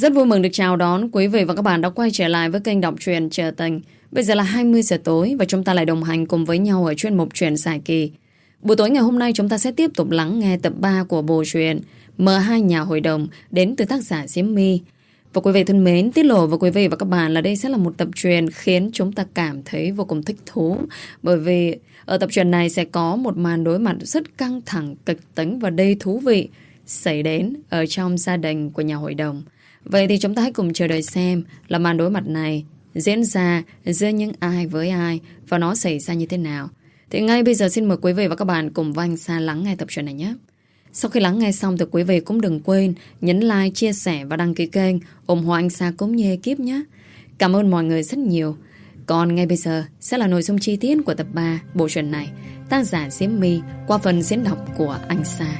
Rất vui mừng được chào đón quý vị và các bạn đã quay trở lại với kênh đọc truyện Trờ Tình. Bây giờ là 20 giờ tối và chúng ta lại đồng hành cùng với nhau ở chuyên mục truyện dài kỳ. Buổi tối ngày hôm nay chúng ta sẽ tiếp tục lắng nghe tập 3 của bộ truyện M2 Nhà Hội Đồng đến từ tác giả Diễm My. Và quý vị thân mến, tiết lộ với quý vị và các bạn là đây sẽ là một tập truyện khiến chúng ta cảm thấy vô cùng thích thú. Bởi vì ở tập truyện này sẽ có một màn đối mặt rất căng thẳng, kịch tính và đầy thú vị xảy đến ở trong gia đình của nhà hội đồng. Vậy thì chúng ta hãy cùng chờ đợi xem là màn đối mặt này diễn ra giữa những ai với ai và nó xảy ra như thế nào. Thì ngay bây giờ xin mời quý vị và các bạn cùng với anh Sa lắng nghe tập truyện này nhé. Sau khi lắng nghe xong thì quý vị cũng đừng quên nhấn like, chia sẻ và đăng ký kênh ủng hộ anh Sa cũng như ekip nhé. Cảm ơn mọi người rất nhiều. Còn ngay bây giờ sẽ là nội dung chi tiết của tập 3 bộ truyện này, tác giả Diễm My qua phần diễn đọc của anh Sa.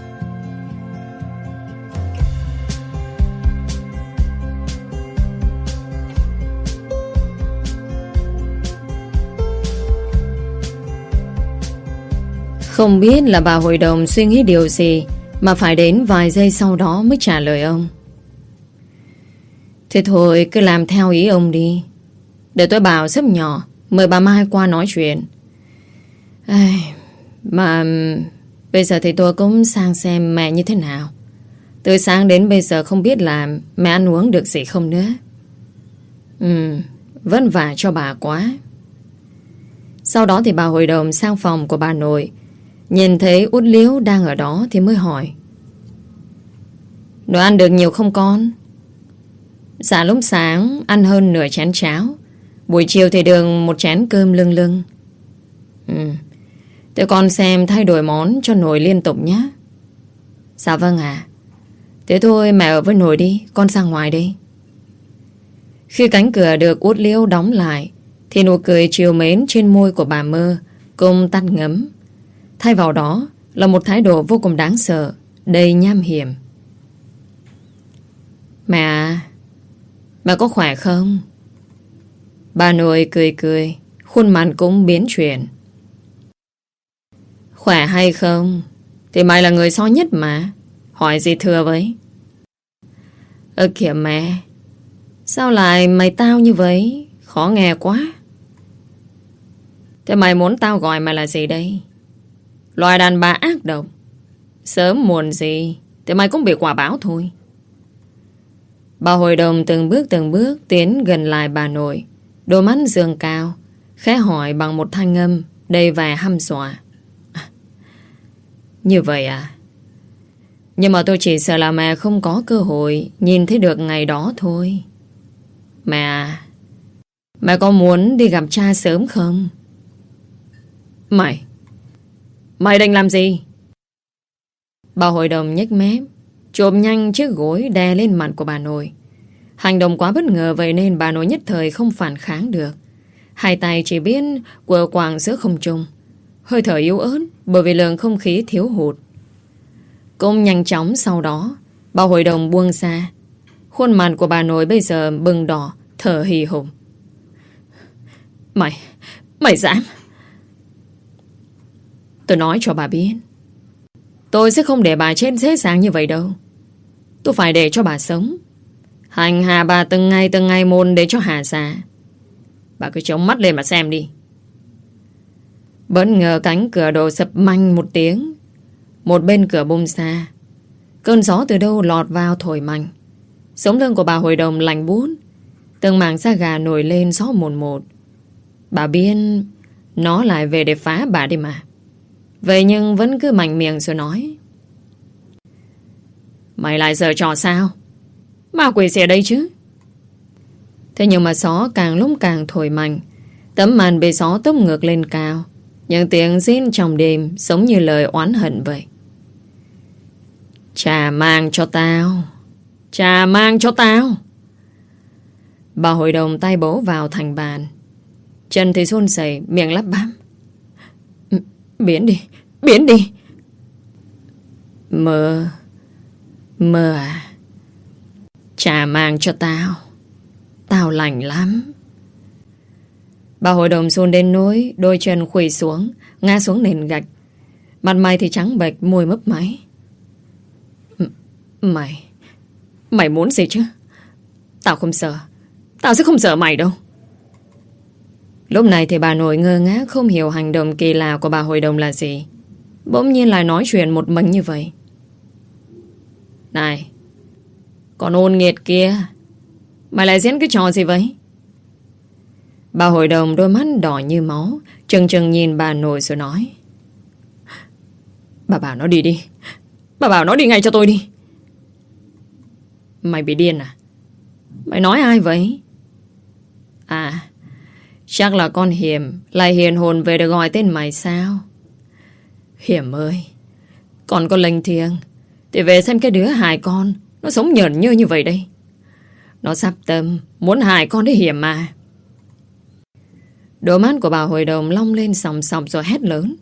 Không biết là bà hội đồng suy nghĩ điều gì mà phải đến vài giây sau đó mới trả lời ông. Thế thôi cứ làm theo ý ông đi. Để tôi bảo sếp nhỏ mời bà Mai qua nói chuyện. Mà bây giờ thì tôi cũng sang xem mẹ như thế nào. Từ sáng đến bây giờ không biết là mẹ ăn uống được gì không nữa. Vất vả cho bà quá. Sau đó thì bà hội đồng sang phòng của bà nội. Nhìn thấy Út Liễu đang ở đó thì mới hỏi: Nó ăn được nhiều không con? Dạ lúc sáng ăn hơn nửa chén cháo, buổi chiều thì được một chén cơm lưng lưng. Thế con xem thay đổi món cho nội liên tục nhé. Dạ vâng ạ. Thế thôi mẹ ở với nội đi, con sang ngoài đi. Khi cánh cửa được Út Liễu đóng lại thì nụ cười trìu mến trên môi của bà Mơ cùng tắt ngấm. Thay vào đó là một thái độ vô cùng đáng sợ, đầy nham hiểm. Mẹ có khỏe không? Bà nội cười cười, khuôn mặt cũng biến chuyển. Khỏe hay không thì mày là người so nhất mà. Hỏi gì thừa vậy? Kìa mẹ, sao lại mày tao như vậy? Khó nghe quá. Thế mày muốn tao gọi mày là gì đây? Loài đàn bà ác độc. Sớm muộn gì thì mày cũng bị quả báo thôi. Bà hội đồng từng bước tiến gần lại bà nội, đôi mắt dương cao, khẽ hỏi bằng một thanh âm đầy vẻ hăm dọa. Như vậy à? Nhưng mà tôi chỉ sợ là mẹ không có cơ hội nhìn thấy được ngày đó thôi. Mẹ có muốn đi gặp cha sớm không? Mày định làm gì? Bà hội đồng nhếch mép, chộp nhanh chiếc gối đè lên mặt của bà nội. Hành động quá bất ngờ vậy nên bà nội nhất thời không phản kháng được. Hai tay chỉ biết quờ quàng giữa không trung, hơi thở yếu ớt bởi vì lượng không khí thiếu hụt. Cũng nhanh chóng sau đó bà hội đồng buông ra. Khuôn mặt của bà nội bây giờ bừng đỏ, thở hì hục. Mày dám? Tôi nói cho bà biết, tôi sẽ không để bà chết dễ dàng như vậy đâu. Tôi phải để cho bà sống, hành hạ bà từng ngày một để cho hạ giá. Bà cứ chống mắt lên mà xem đi. Bất ngờ cánh cửa đổ sập mạnh một tiếng. Một bên cửa bung ra. Cơn gió từ đâu lọt vào thổi mạnh. Sống lưng của bà hội đồng lạnh buốt. Từng mảng da gà nổi lên gió một. Bà biết nó lại về để phá bà đi mà. Vậy nhưng vẫn cứ mạnh miệng rồi nói: Mày lại giở trò sao? Ma quỷ gì ở đây chứ? Thế nhưng mà gió càng lúc càng thổi mạnh. Tấm màn bị gió tốc ngược lên cao. Những tiếng rít trong đêm giống như lời oán hận vậy. Trả mang cho tao. Trả mang cho tao. Bà hội đồng tay bấu vào thành bàn. Chân thì run rẩy, miệng lắp bắp. Biến đi. Mơ à? Trả mang cho tao. Tao lành lắm. Bà hội đồng run đến nỗi đôi chân khuỵu xuống, ngã xuống nền gạch. Mặt mày thì trắng bệch, môi mấp máy. Mày muốn gì chứ? Tao không sợ. Tao sẽ không sợ mày đâu. Lúc này thì bà nội ngơ ngác, không hiểu hành động kỳ lạ của bà hội đồng là gì. Bỗng nhiên lại nói chuyện một mình như vậy. Này, còn ôn nghiệt kia, mày lại diễn cái trò gì vậy? Bà hội đồng đôi mắt đỏ như máu, chừng chừng nhìn bà nội rồi nói. Bà bảo nó đi đi. Bà bảo nó đi ngay cho tôi đi. Mày bị điên à? Mày nói ai vậy? À, chắc là con Hiểm lại hiền hồn về được gọi tên mày sao? Hiểm ơi, con có linh thiêng thì về xem cái đứa hại con nó sống nhởn nhơ như vậy đây. Nó sắp tâm muốn hại con đấy Hiểm mà. Đôi mắt của bà hội đồng long lên sòng sòng rồi hét lớn.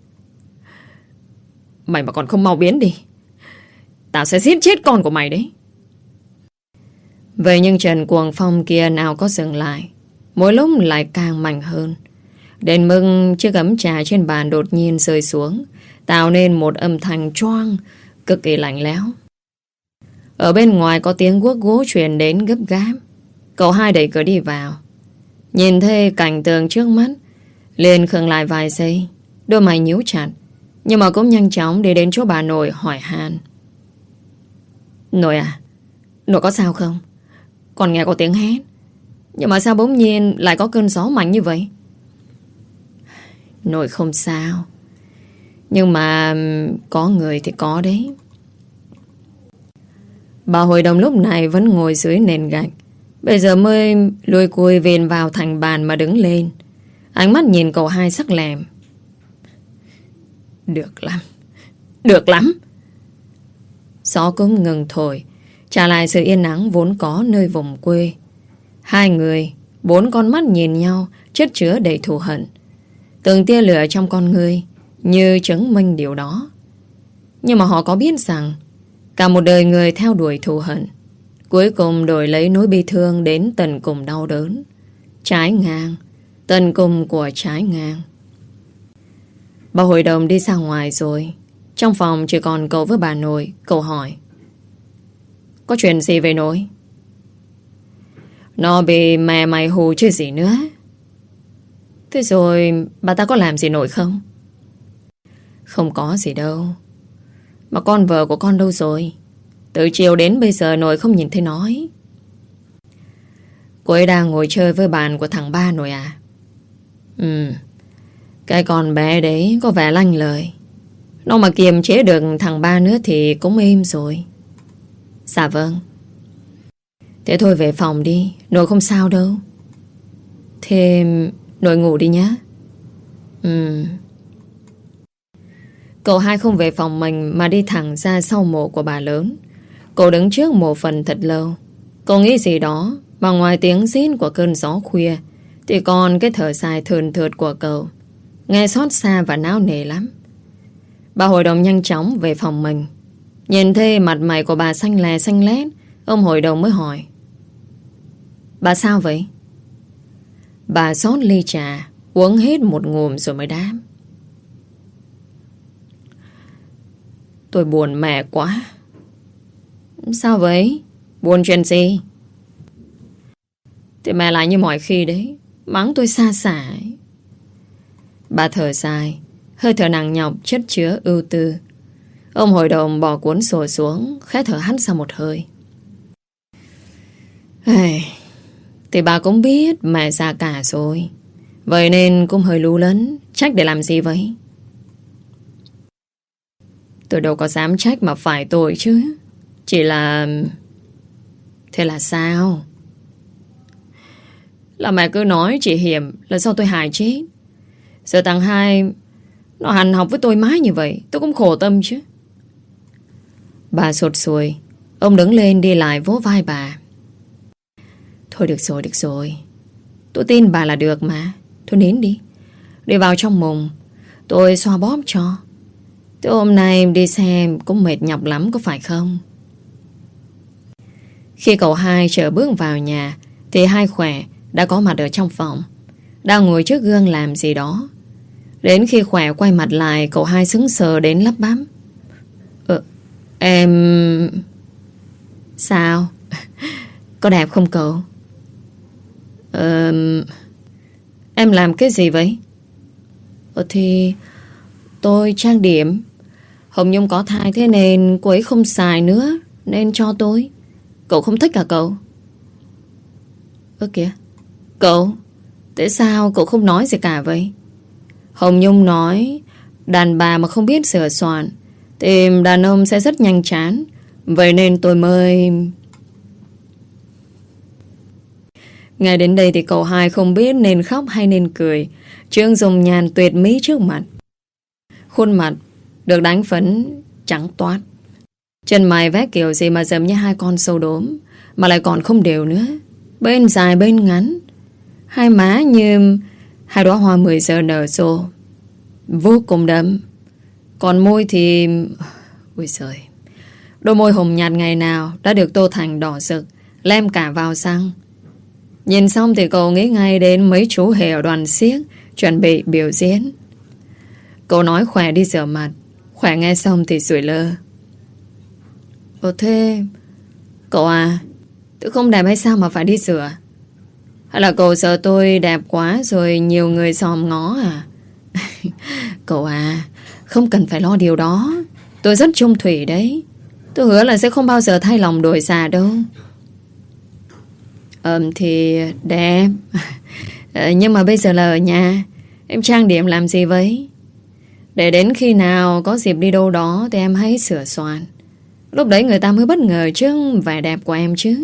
Mày mà còn không mau biến đi, tao sẽ giết chết con của mày đấy. Vậy nhưng Trần Cuồng Phong kia nào có dừng lại, mỗi lúc lại càng mạnh hơn. Đến mức chiếc ấm trà trên bàn đột nhiên rơi xuống, tạo nên một âm thanh choang cực kỳ lạnh lẽo. Ở bên ngoài có tiếng guốc gỗ truyền đến gấp gáp. Cậu hai đẩy cửa đi vào, nhìn thấy cảnh tượng trước mắt, liền khựng lại vài giây, đôi mày nhíu chặt, nhưng mà cũng nhanh chóng đi đến chỗ bà nội hỏi han. Nội à, nội có sao không? Con nghe có tiếng hét, nhưng mà sao bỗng nhiên lại có cơn gió mạnh như vậy? Nội không sao, nhưng mà có người thì có đấy. Bà hội đồng lúc này vẫn ngồi dưới nền gạch, bây giờ mới lùi cùi vền vào thành bàn mà đứng lên. Ánh mắt nhìn cậu hai sắc lẹm. Được lắm, được lắm. Gió cũng ngừng thổi, trả lại sự yên ắng vốn có nơi vùng quê. Hai người, bốn con mắt nhìn nhau, chất chứa đầy thù hận. Từng tia lửa trong con người như chứng minh điều đó. Nhưng mà họ có biết rằng cả một đời người theo đuổi thù hận, cuối cùng đổi lấy nỗi bi thương đến tận cùng đau đớn. Trái ngang, tận cùng của trái ngang. Bà hội đồng đi ra ngoài rồi. Trong phòng chỉ còn cậu với bà nội. Cậu hỏi. Có chuyện gì về nội? Nó bị mẹ mày hù chứ gì nữa. Thế rồi bà ta có làm gì nội không? Không có gì đâu. Mà con vợ của con đâu rồi? Từ chiều đến bây giờ nội không nhìn thấy nó ấy. Cô ấy đang ngồi chơi với bạn của thằng ba nội à? Cái con bé đấy có vẻ lanh lời. Nó mà kiềm chế được thằng ba nữa thì cũng êm rồi. Dạ vâng. Thế thôi về phòng đi, nội không sao đâu. Thế nội ngủ đi nhé. Cậu hai không về phòng mình mà đi thẳng ra sau mộ của bà lớn. Cậu đứng trước mộ phần thật lâu. Cậu nghĩ gì đó, mà ngoài tiếng rít của cơn gió khuya thì còn cái thở dài thườn thượt của cậu, nghe xót xa và náo nề lắm. Bà hội đồng nhanh chóng về phòng mình. Nhìn thấy mặt mày của bà xanh lè xanh lét, ông hội đồng mới hỏi. Bà sao vậy? Bà xót ly trà, uống hết một ngụm rồi mới đáp. Tôi buồn mẹ quá. Sao vậy? Buồn chuyện gì? Thì mẹ lại như mọi khi đấy, mắng tôi xa xả ấy. Bà thở dài, hơi thở nặng nhọc chất chứa ưu tư. Ông hội đồng bỏ cuốn sổ xuống, khẽ thở hắt ra một hơi. Thì bà cũng biết mẹ già cả rồi, vậy nên cũng hơi lú lẫn. Trách để làm gì vậy? Tôi đâu có dám trách mà phải tội chứ. Chỉ là... Thế là sao? Là mẹ cứ nói chị Hiểm là do tôi hại chết. Giờ thằng hai nó hằn học với tôi mãi như vậy, tôi cũng khổ tâm chứ. Bà sụt sùi. Ông đứng lên đi lại vỗ vai bà. Thôi được rồi. Tôi tin bà là được mà. Thôi nín đi. Đi vào trong mùng, tôi xoa bóp cho. Thế hôm nay đi xem cũng mệt nhọc lắm có phải không? Khi cậu hai chở bước vào nhà thì hai Khỏe đã có mặt ở trong phòng, đang ngồi trước gương làm gì đó. Đến khi Khỏe quay mặt lại, cậu hai sững sờ đến lắp bắp. Em... Sao? Có đẹp không cậu? Em làm cái gì vậy? Thì tôi trang điểm. Hồng Nhung có thai thế nên cô ấy không xài nữa, nên cho tôi. Cậu không thích à cậu? Kìa, cậu, tại sao cậu không nói gì cả vậy? Hồng Nhung nói đàn bà mà không biết sửa soạn thì đàn ông sẽ rất nhanh chán. Vậy nên tôi mới... Ngay đến đây thì cậu hai không biết nên khóc hay nên cười. Trương Dung Nhan tuyệt mỹ trước mặt. Khuôn mặt được đánh phấn trắng toát. Chân mày vét kiểu gì mà giống như hai con sâu đốm, mà lại còn không đều nữa. Bên dài bên ngắn. Hai má như hai đóa hoa 10 giờ nở rộ, vô cùng đậm. Còn môi thì... Ôi trời, đôi môi hồng nhạt ngày nào đã được tô thành đỏ rực, lem cả vào xăng. Nhìn xong thì cậu nghĩ ngay đến mấy chú hề ở đoàn xiếc chuẩn bị biểu diễn. Cậu nói khỏe đi rửa mặt. Khỏe nghe xong thì sủi lơ. Thế cậu à, tôi không đẹp hay sao mà phải đi rửa? Hay là cậu sợ tôi đẹp quá rồi nhiều người xòm ngó à? Cậu à, không cần phải lo điều đó. Tôi rất trung thủy đấy. Tôi hứa là sẽ không bao giờ thay lòng đổi dạ đâu. Thì đẹp. Nhưng mà bây giờ là ở nhà. Em trang điểm làm gì vậy? Để đến khi nào có dịp đi đâu đó thì em hãy sửa soạn. Lúc đấy người ta mới bất ngờ trước vẻ đẹp của em chứ.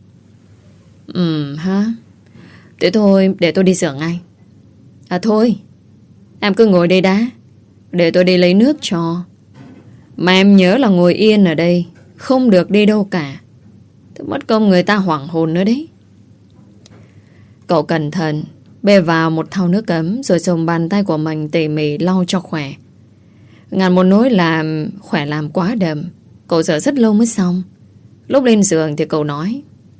Ha. Thế thôi, để tôi đi rửa ngay. Thôi, em cứ ngồi đây đã, để tôi đi lấy nước cho. Mà em nhớ là ngồi yên ở đây, không được đi đâu cả. Tôi mất công người ta hoảng hồn nữa đấy. Cậu cẩn thận bê vào một thau nước ấm, rồi dùng bàn tay của mình tỉ mỉ lau cho khỏe. Ngàn một nỗi làm khỏe làm quá đậm. Cậu rửa rất lâu mới xong. Lúc lên giường thì cậu nói: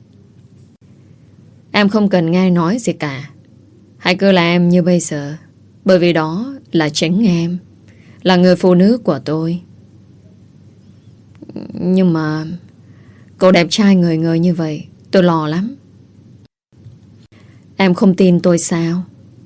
Em không cần nghe nói gì cả. Hãy cứ là em như bây giờ. Bởi vì đó là chính em, là người phụ nữ của tôi. Nhưng mà cậu đẹp trai người người như vậy, tôi lo lắm. Em không tin tôi sao?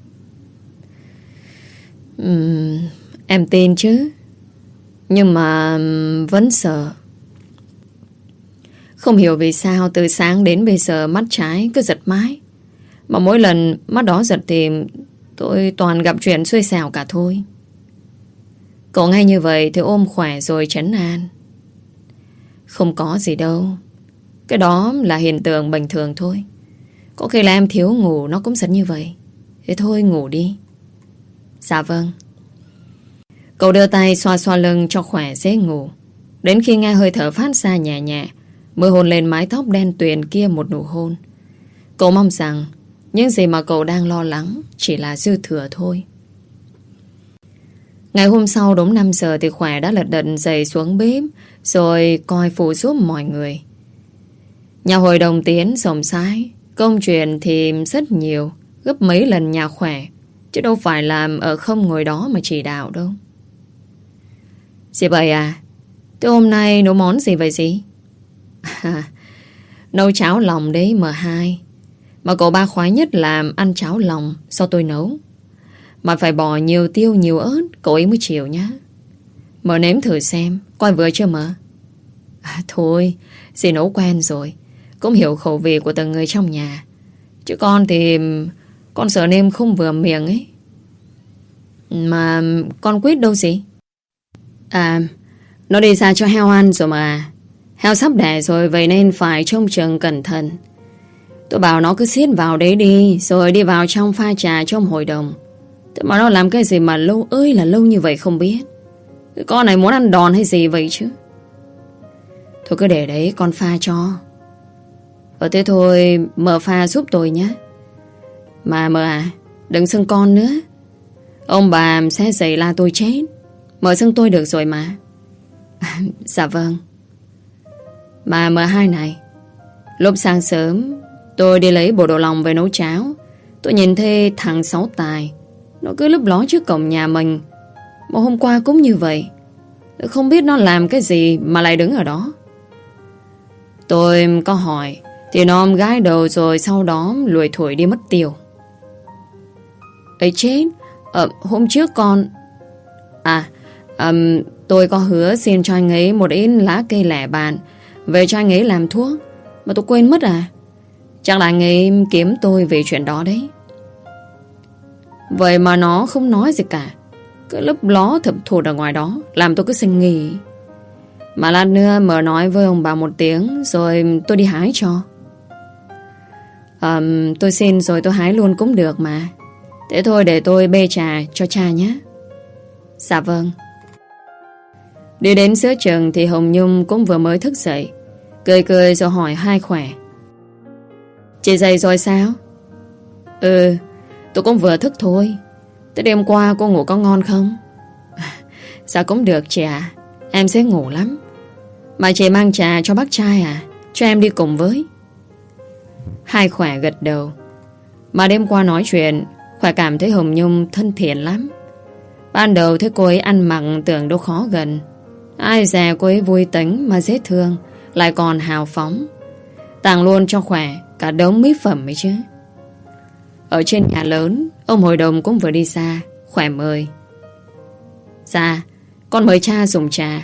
Em tin chứ, nhưng mà vẫn sợ. Không hiểu vì sao từ sáng đến bây giờ mắt trái cứ giật mãi. Mà mỗi lần mắt đó giật thì tôi toàn gặp chuyện xui xẻo cả thôi. Cậu nghe như vậy thì ôm khỏe rồi trấn an: Không có gì đâu. Cái đó là hiện tượng bình thường thôi. Có khi là em thiếu ngủ nó cũng giật như vậy. Thế thôi ngủ đi. Dạ vâng. Cậu đưa tay xoa xoa lưng cho khỏe dễ ngủ. Đến khi nghe hơi thở phát ra nhẹ nhẹ mới hôn lên mái tóc đen tuyền kia một nụ hôn. Cậu mong rằng những gì mà cậu đang lo lắng chỉ là dư thừa thôi. Ngày hôm sau đúng 5 giờ thì khỏe đã lật đật dậy xuống bếp rồi coi phụ giúp mọi người. Nhà hội đồng tiến rộng rãi, công chuyện thì rất nhiều, gấp mấy lần nhà khỏe, chứ đâu phải làm ở không ngồi đó mà chỉ đạo đâu. Dì Bảy à, thế hôm nay nấu món gì vậy dì? Nấu cháo lòng đấy M2. Mà cậu ba khoái nhất là ăn cháo lòng do tôi nấu. Mà phải bỏ nhiều tiêu nhiều ớt, cậu ấy mới chịu nhá. Mờ nếm thử xem, coi vừa chưa mờ? Thôi, dì nấu quen rồi, cũng hiểu khẩu vị của từng người trong nhà. Chứ con thì con sợ nêm không vừa miệng ấy. Mà con Quyết đâu gì? Nó đi ra cho heo ăn rồi mà. Heo sắp đẻ rồi, vậy nên phải trông chừng cẩn thận. Tôi bảo nó cứ xiết vào đấy đi, rồi đi vào trong pha trà trong hội đồng. Thế mà nó làm cái gì mà lâu ơi là lâu như vậy không biết. Cái con này muốn ăn đòn hay gì vậy chứ? Thôi cứ để đấy con pha cho. Thế thôi mờ pha giúp tôi nhé. Mà mờ à, đừng xưng con nữa. Ông bà sẽ giày la tôi chết. Mờ xưng tôi được rồi mà. Dạ vâng. Mà M2 này, lúc sáng sớm tôi đi lấy bộ đồ lòng về nấu cháo. Tôi nhìn thấy thằng Sáu Tài, nó cứ lúp ló trước cổng nhà mình. Mà hôm qua cũng như vậy. Tôi không biết nó làm cái gì mà lại đứng ở đó. Tôi có hỏi thì nó gái đầu rồi sau đó lùi thổi đi mất tiêu. Ấy chết, hôm trước con... tôi có hứa xin cho anh ấy một ít lá cây lẻ bàn về cho anh ấy làm thuốc, mà tôi quên mất à. Chắc là anh ấy kiếm tôi về chuyện đó đấy. Vậy mà nó không nói gì cả, cứ lấp ló thập thụt ở ngoài đó, làm tôi cứ sinh nghi. Mà lát nữa mở nói với ông bà một tiếng rồi tôi đi hái cho. Tôi xin rồi tôi hái luôn cũng được mà. Thế thôi để tôi bê trà cho cha nhé. Dạ vâng. Đi đến giữa trường thì Hồng Nhung cũng vừa mới thức dậy, cười cười rồi hỏi hai khỏe: Chị dậy rồi sao? Tôi cũng vừa thức thôi. Thế đêm qua cô ngủ có ngon không? Dạ cũng được chị ạ. Em sẽ ngủ lắm. Mà chị mang trà cho bác trai à? Cho em đi cùng với. Hai khỏe gật đầu. Mà đêm qua nói chuyện, Khỏe cảm thấy Hồng Nhung thân thiện lắm. Ban đầu thấy cô ấy ăn mặc tưởng đâu khó gần. Ai dè cô ấy vui tính mà dễ thương, lại còn hào phóng. Tặng luôn cho Khỏe cả đống mỹ phẩm ấy chứ. Ở trên nhà lớn, ông hội đồng cũng vừa đi xa. Khỏe mời: Dạ, con mời cha dùng trà.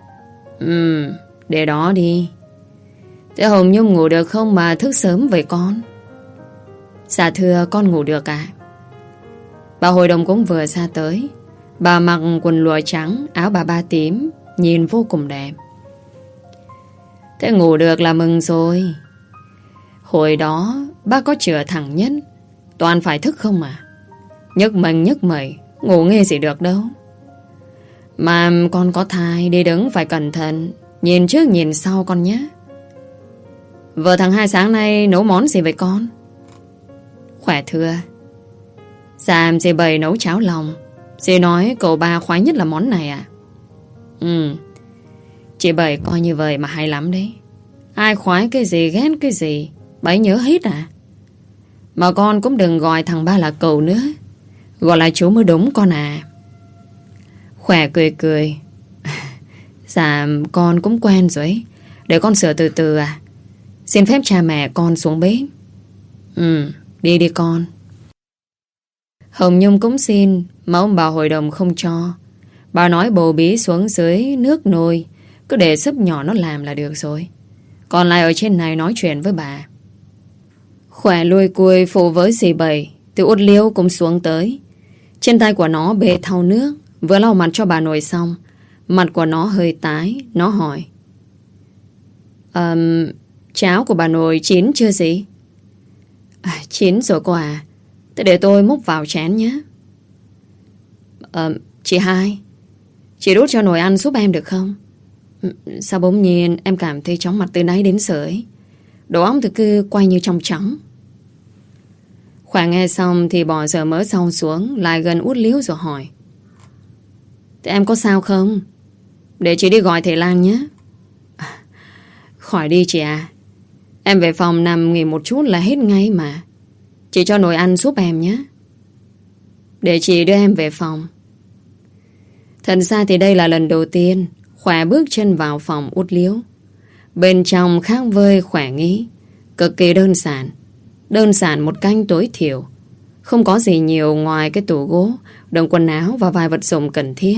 Để đó đi. Thế Hồng Nhung ngủ được không mà thức sớm vậy con? Dạ thưa, con ngủ được ạ. Bà hội đồng cũng vừa ra tới. Bà mặc quần lụa trắng, áo bà ba tím, nhìn vô cùng đẹp. Thế ngủ được là mừng rồi. Hồi đó bác có chữa thằng Nhất, toàn phải thức không à. Nhức mình nhức mẩy, ngủ nghe gì được đâu. Mà con có thai, đi đứng phải cẩn thận, nhìn trước nhìn sau con nhé. Vợ thằng Hai sáng nay nấu món gì vậy con? Khỏe thưa. Dạ dì Bảy nấu cháo lòng. Dì nói cậu ba khoái nhất là món này à? Chị Bảy coi như vậy mà hay lắm đấy. Ai khoái cái gì ghét cái gì bà ấy nhớ hết à. Mà con cũng đừng gọi thằng ba là cậu nữa, gọi là chú mới đúng con à. Khỏe cười cười. Dạ con cũng quen rồi. Để con sửa từ từ à. Xin phép cha mẹ con xuống bếp. Đi đi con. Hồng Nhung cũng xin, mà ông bà hội đồng không cho. Bà nói bầu bí xuống dưới nước nồi, cứ để sấp nhỏ nó làm là được rồi. Còn lại ở trên này nói chuyện với bà. Khỏe lùi cùi phụ với dì Bảy thì Út Liêu cũng xuống tới. Trên tay của nó bê thau nước, vừa lau mặt cho bà nội xong. Mặt của nó hơi tái. Nó hỏi: Cháo của bà nội chín chưa gì? Chín rồi cô à. Thế để tôi múc vào chén nhé. Chị Hai, chị đút cho nồi ăn giúp em được không? Sao bỗng nhiên em cảm thấy chóng mặt từ nãy đến giờ ấy. Đầu óc thì cứ quay như trong trắng. Khỏe nghe xong thì bỏ dở mỡ sau xuống, lại gần Út Liếu rồi hỏi: Thế em có sao không? Để chị đi gọi thầy Lan nhé. Khỏi đi chị à. Em về phòng nằm nghỉ một chút là hết ngay mà. Chị cho nồi ăn giúp em nhé. Để chị đưa em về phòng. Thật ra thì đây là lần đầu tiên Khỏe bước chân vào phòng Út Liếu. Bên trong khác với Khỏe nghĩ. Cực kỳ đơn giản. Đơn giản một cách tối thiểu. Không có gì nhiều ngoài cái tủ gỗ, đống quần áo và vài vật dụng cần thiết.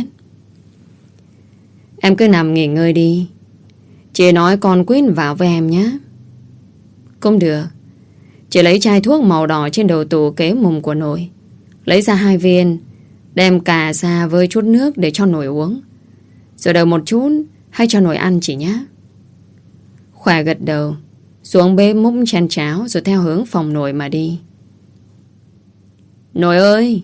Em cứ nằm nghỉ ngơi đi. Chị nói con quyết vào với em nhé. Cũng được. Chị lấy chai thuốc màu đỏ trên đầu tủ kế mùng của nồi, lấy ra 2 viên, đem cà ra với chút nước để cho nồi uống. Rồi đợi một chút hay cho nồi ăn chị nhé. Khỏe gật đầu, xuống bếp múc chén cháo rồi theo hướng phòng nồi mà đi. Nồi ơi.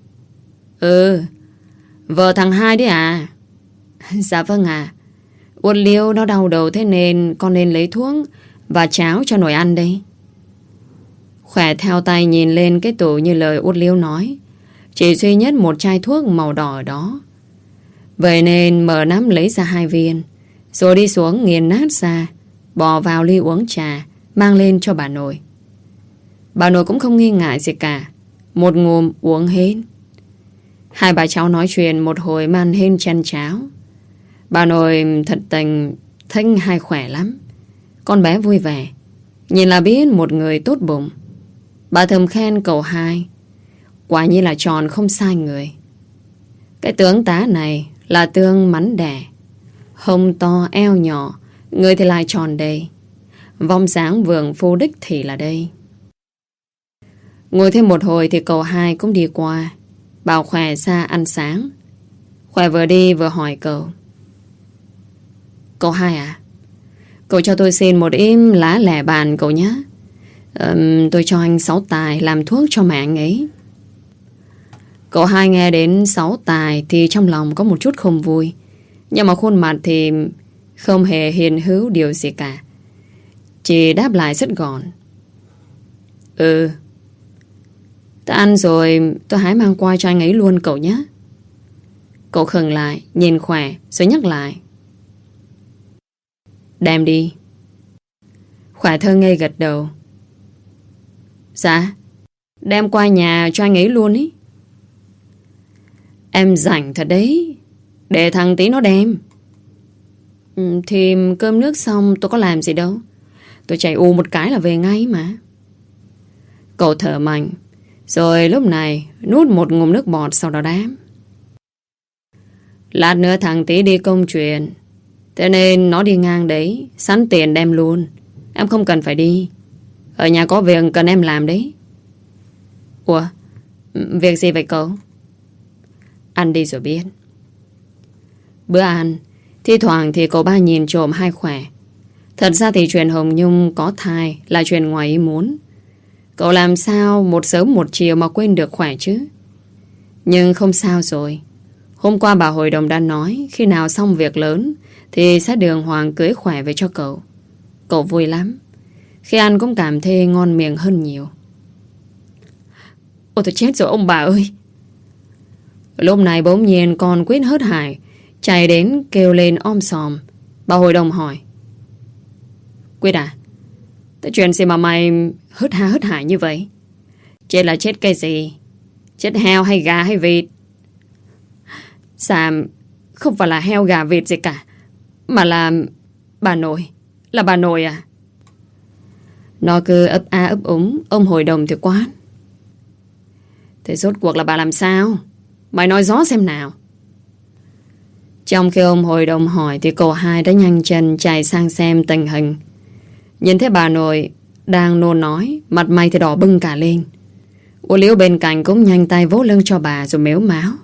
Vợ thằng Hai đấy à? Dạ vâng à. Út Liêu nó đau đầu thế nên con nên lấy thuốc và cháo cho nồi ăn đây. Khỏe theo tay nhìn lên cái tủ như lời Út Liêu nói. Chỉ duy nhất một chai thuốc màu đỏ ở đó. Vậy nên mở nắp lấy ra 2 viên, rồi đi xuống nghiền nát ra, bỏ vào ly uống trà, mang lên cho bà nội. Bà nội cũng không nghi ngại gì cả, một ngụm uống hết. Hai bà cháu nói chuyện một hồi man hên chén cháo. Bà nội thật tình thích Hai khỏe lắm. Con bé vui vẻ. Nhìn là biết một người tốt bụng. Bà thầm khen cậu hai. Quả nhiên là tròn không sai người. Cái tướng tá này là tương mắn đẻ. Hông to eo nhỏ, người thì lại tròn đầy. Vong dáng vườn phu đích thì là đây. Ngồi thêm một hồi thì cậu hai cũng đi qua. Bảo Khỏe ra ăn sáng. Khỏe vừa đi vừa hỏi cậu. Cậu hai à, cậu cho tôi xin một ít lá lẻ bàn cậu nhé. Tôi cho anh 6 tài làm thuốc cho mẹ anh ấy. Cậu hai nghe đến 6 tài thì trong lòng có một chút không vui. Nhưng mà khuôn mặt thì không hề hiền hữu điều gì cả. Chỉ đáp lại rất gọn. Ừ, tôi ăn rồi, tôi hãy mang qua cho anh ấy luôn cậu nhé. Cậu khựng lại, nhìn Khỏe rồi nhắc lại. Đem đi. Khỏe thơ ngây gật đầu. Dạ, đem qua nhà cho anh ấy luôn ý. Em rảnh thật đấy. Để thằng tí nó đem. Thì cơm nước xong tôi có làm gì đâu. Tôi chạy một cái là về ngay mà. Cậu thở mạnh. Rồi lúc này nuốt một ngụm nước bọt sau đó đáp. Lát nữa thằng tí đi công chuyện. Thế nên nó đi ngang đấy, sẵn tiền đem luôn. Em không cần phải đi. Ở nhà có việc cần em làm đấy. Ủa, việc gì vậy cậu? Ăn đi rồi biết. Bữa ăn, thi thoảng thì cậu ba nhìn trộm hai Khỏe. Thật ra thì chuyện Hồng Nhung có thai là chuyện ngoài ý muốn. Cậu làm sao một sớm một chiều mà quên được Khỏe chứ? Nhưng không sao rồi. Hôm qua bà hội đồng đã nói khi nào xong việc lớn thì sẽ đường hoàng cưới Khỏe về cho cậu. Cậu vui lắm. Khi ăn cũng cảm thấy ngon miệng hơn nhiều. Ôi tôi chết rồi ông bà ơi. Lúc này bỗng nhiên con Quyết hớt hải chạy đến kêu lên om sòm. Bà hội đồng hỏi. Quyết à, cái chuyện gì mà mày hớt hải như vậy? Chết là chết cái gì? Chết heo hay gà hay vịt? Dạ không phải là heo gà vịt gì cả, mà là bà nội. Là bà nội à? Nó cứ ấp a ấp úng. Ông hội đồng thì quát. Thế rốt cuộc là bà làm sao? Mày nói rõ xem nào. Trong khi ông hội đồng hỏi thì cậu hai đã nhanh chân chạy sang xem tình hình. Nhìn thấy bà nội đang nôn nói, mặt mày thì đỏ bừng cả lên. Ô Liễu bên cạnh cũng nhanh tay vỗ lưng cho bà rồi mếu máo.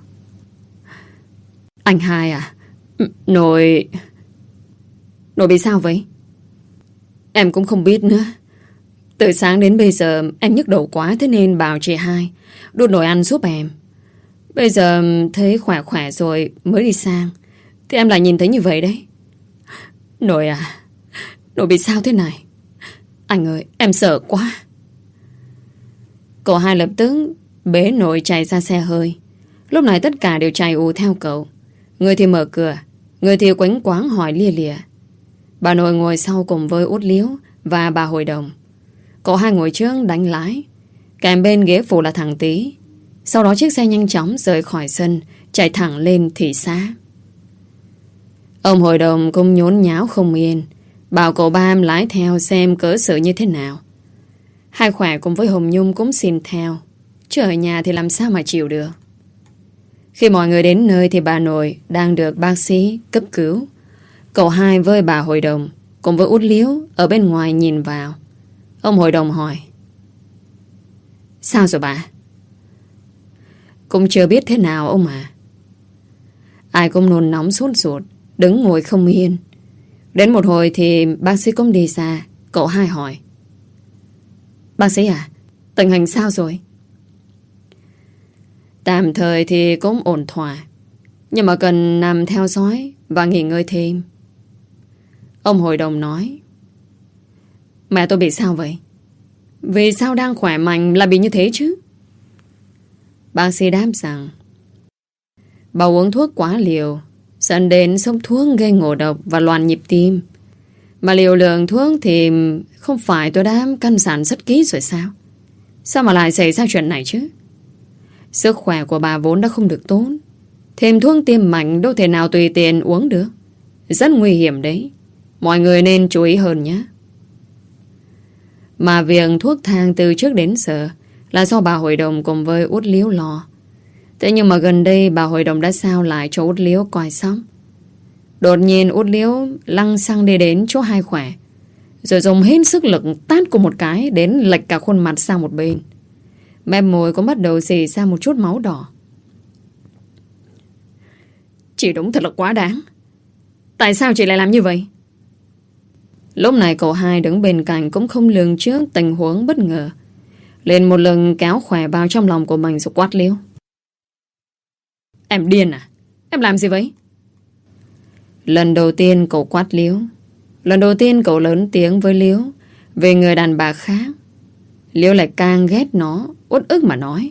Anh hai à, Nội bị sao vậy? Em cũng không biết nữa. Từ sáng đến bây giờ em nhức đầu quá, thế nên bảo chị hai đút nồi ăn giúp em. Bây giờ thấy khỏe khỏe rồi mới đi sang thì em lại nhìn thấy như vậy đấy. Nội à, nội bị sao thế này? Anh ơi, em sợ quá. Cậu hai lập tức bế nội chạy ra xe hơi. Lúc này tất cả đều chạy ù theo cậu. Người thì mở cửa, người thì quánh quáng hỏi lia lịa. Bà nội ngồi sau cùng với Út Liễu và bà hội đồng. Cậu hai ngồi trước đánh lái. Kèm bên ghế phụ là thằng Tý. Sau đó chiếc xe nhanh chóng rời khỏi sân, chạy thẳng lên thị xã. Ông hội đồng cũng nhốn nháo không yên, bảo cậu ba em lái theo xem cớ sự như thế nào. Hai Khỏe cùng với Hồng Nhung cũng xin theo, chứ ở nhà thì làm sao mà chịu được. Khi mọi người đến nơi thì bà nội đang được bác sĩ cấp cứu. Cậu hai với bà hội đồng cùng với Út Liễu ở bên ngoài nhìn vào. Ông hội đồng hỏi. Sao rồi bà? Cũng chưa biết thế nào ông à. Ai cũng nôn nóng sốt ruột, đứng ngồi không yên. Đến một hồi thì bác sĩ cũng đi xa. Cậu hai hỏi. Bác sĩ à, tình hình sao rồi? Tạm thời thì cũng ổn thỏa, nhưng mà cần nằm theo dõi và nghỉ ngơi thêm. Ông hội đồng nói. Mẹ tôi bị sao vậy? Vì sao đang khỏe mạnh là bị như thế chứ? Bác sĩ đáp rằng bà uống thuốc quá liều, dẫn đến sốc thuốc gây ngộ độc và loạn nhịp tim. Mà liều lượng thuốc thì không phải tôi đã căn dặn rất kỹ rồi sao? Sao mà lại xảy ra chuyện này chứ? Sức khỏe của bà vốn đã không được tốt, thêm thuốc tiêm mạnh đâu thể nào tùy tiện uống được. Rất nguy hiểm đấy. Mọi người nên chú ý hơn nhé. Mà việc thuốc thang từ trước đến giờ là do bà hội đồng cùng với Út Liếu lo. Thế nhưng mà gần đây bà hội đồng đã sao lại cho Út Liếu coi xong. Đột nhiên Út Liếu lăng xăng đi đến chỗ hai Khỏe, rồi dùng hết sức lực tát của một cái đến lệch cả khuôn mặt sang một bên. Mép môi cũng bắt đầu xì ra một chút máu đỏ. Chị đúng thật là quá đáng. Tại sao chị lại làm như vậy? Lúc này cậu hai đứng bên cạnh cũng không lường trước tình huống bất ngờ, liền một lần kéo Khỏe vào trong lòng của mình rồi quát Liếu. Em điên à? Em làm gì vậy? Lần đầu tiên cậu quát Liếu, lần đầu tiên cậu lớn tiếng với Liếu về người đàn bà khác. Liếu lại càng ghét nó, uất ức mà nói.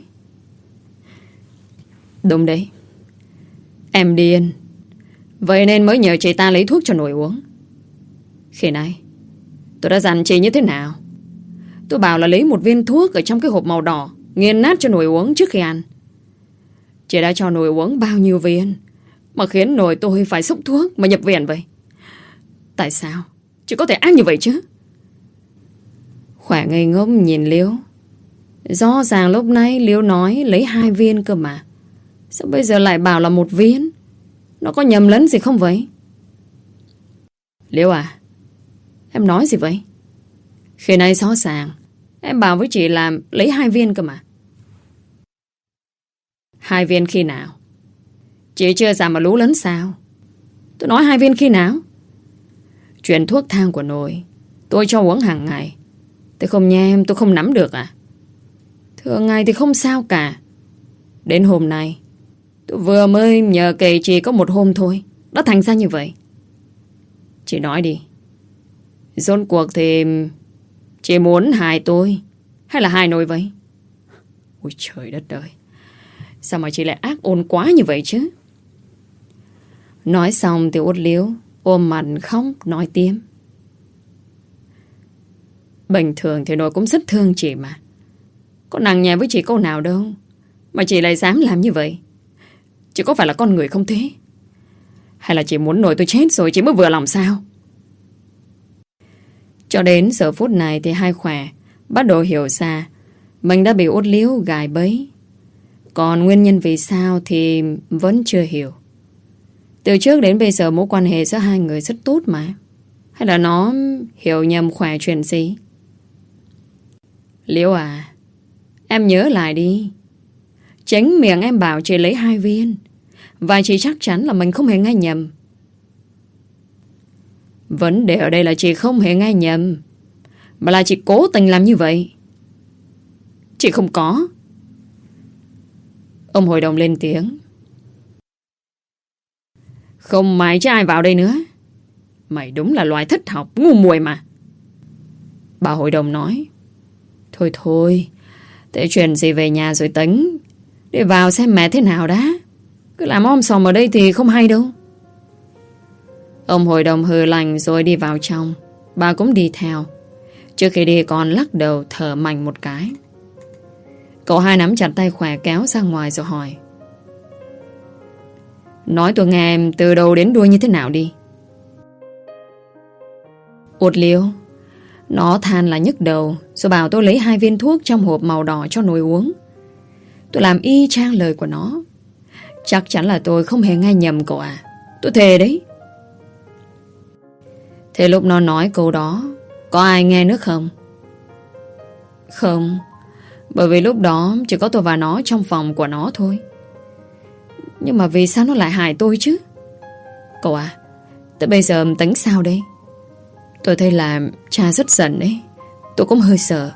Đúng đấy, em điên, vậy nên mới nhờ chị ta lấy thuốc cho Nổi uống. Khi nãy tôi đã dặn chị như thế nào? Tôi bảo là lấy một viên thuốc ở trong cái hộp màu đỏ, nghiền nát cho Nổi uống trước khi ăn. Chị đã cho Nổi uống bao nhiêu viên mà khiến Nổi tôi phải xúc thuốc mà nhập viện vậy? Tại sao chị có thể ác như vậy chứ? Khỏe ngây ngốc nhìn Liếu. Rõ ràng lúc nãy Liếu nói lấy 2 viên cơ mà, sao bây giờ lại bảo là 1 viên? Nó có nhầm lẫn gì không vậy? Liếu à, em nói gì vậy? Khi nãy rõ ràng em bảo với chị là lấy 2 viên cơ mà. 2 viên khi nào? Chị chưa giảm mà lú lẫn sao? Tôi nói 2 viên khi nào? Chuyện thuốc thang của Nổi tôi cho uống hàng ngày. Tôi không nghe em, tôi không nắm được à? Thường ngày thì không sao cả. Đến hôm nay tôi vừa mới nhờ cậy chị có 1 hôm thôi, đã thành ra như vậy. Chị nói đi, rốt cuộc thì chị muốn hại tôi hay là hại Nổi vậy? Ôi trời đất ơi, sao mà chị lại ác ôn quá như vậy chứ? Nói xong thì Út Liếu ôm mặt khóc nói tiếp. Bình thường thì Nổi cũng rất thương chị mà, có nặng nhẹ với chị câu nào đâu mà chị lại dám làm như vậy. Chị có phải là con người không thế? Hay là chị muốn Nổi tôi chết rồi chị mới vừa lòng sao? Cho đến giờ phút này thì hai Khỏe bắt đầu hiểu ra mình đã bị Út Liếu gài bẫy. Còn nguyên nhân vì sao thì vẫn chưa hiểu. Từ trước đến bây giờ mối quan hệ giữa hai người rất tốt mà. Hay là nó hiểu nhầm Khỏe chuyện gì? Liếu à, em nhớ lại đi. Chính miệng em bảo chị lấy 2 viên, và chị chắc chắn là mình không hề nghe nhầm. Vấn đề ở đây là chị không hề nghe nhầm, mà là chị cố tình làm như vậy. Chị không có. Ông hội đồng lên tiếng. Không mày chứ ai vào đây nữa. Mày đúng là loài thất học, ngu muội mà. Bà hội đồng nói. Thôi thôi, để chuyện gì về nhà rồi tính. Để vào xem mẹ thế nào đã. Cứ làm om sòm ở đây thì không hay đâu. Ông hội đồng hừ lạnh rồi đi vào trong. Bà cũng đi theo. Trước khi đi còn lắc đầu thở mạnh một cái. Cậu hai nắm chặt tay Khỏe kéo ra ngoài rồi hỏi. Nói tôi nghe em từ đầu đến đuôi như thế nào đi. Út Liếu nó than là nhức đầu, rồi bảo tôi lấy 2 viên thuốc trong hộp màu đỏ cho Nổi uống. Tôi làm y chang lời của nó. Chắc chắn là tôi không hề nghe nhầm cậu à. Tôi thề đấy. Thế lúc nó nói câu đó có ai nghe nữa không? Không. Bởi vì lúc đó chỉ có tôi và nó trong phòng của nó thôi. Nhưng mà vì sao nó lại hại tôi chứ? Cậu à, tới bây giờ tính sao đây? Tôi thấy là cha rất giận đấy. Tôi cũng hơi sợ.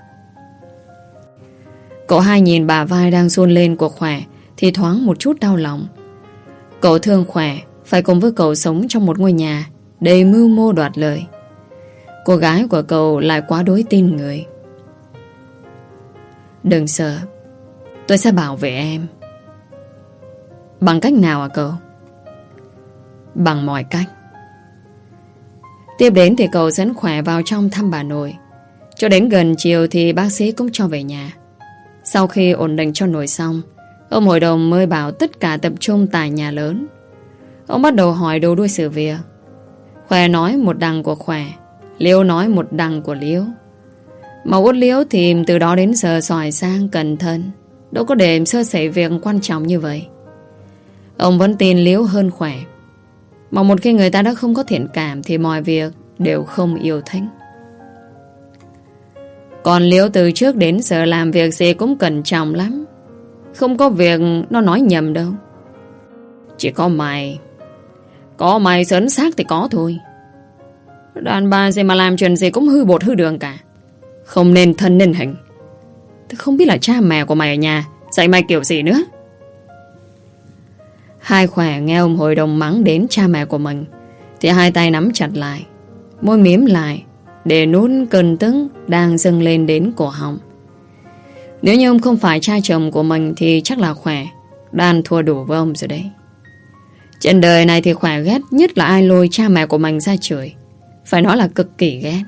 Cậu hai nhìn bà vai đang run lên của Khỏe thì thoáng một chút đau lòng. Cậu thương Khỏe phải cùng với cậu sống trong một ngôi nhà đầy mưu mô đoạt lợi. Cô gái của cậu lại quá đối tin người. Đừng sợ, tôi sẽ bảo vệ em. Bằng cách nào à cậu? Bằng mọi cách. Tiếp đến thì cậu dẫn Khỏe vào trong thăm bà nội. Cho đến gần chiều thì bác sĩ cũng cho về nhà. Sau khi ổn định cho Nổi xong, ông hội đồng mới bảo tất cả tập trung tại nhà lớn. Ông bắt đầu hỏi đầu đuôi sự việc. Khỏe nói một đằng của Khỏe, Liếu nói một đằng của Liếu. Mà Út Liễu thì từ đó đến giờ giỏi giang cẩn thận, đâu có để sơ sẩy việc quan trọng như vậy. Ông vẫn tin Liễu hơn Khỏe. Mà một khi người ta đã không có thiện cảm thì mọi việc đều không yêu thích. Còn Liễu từ trước đến giờ làm việc gì cũng cẩn trọng lắm. Không có việc nó nói nhầm đâu. Chỉ có mày sớn xác thì có thôi. Đàn bà gì mà làm chuyện gì cũng hư bột hư đường cả. Không nên thân nên hình. Tôi không biết là cha mẹ của mày ở nhà dạy mày kiểu gì nữa. Hai Khỏe nghe ông hội đồng mắng đến cha mẹ của mình thì hai tay nắm chặt lại, môi mím lại để nuốt cơn tức đang dâng lên đến cổ họng. Nếu như ông không phải cha chồng của mình thì chắc là Khỏe đang thua đủ với ông rồi đấy. Trên đời này thì Khỏe ghét nhất là ai lôi cha mẹ của mình ra chửi. Phải nói là cực kỳ ghét.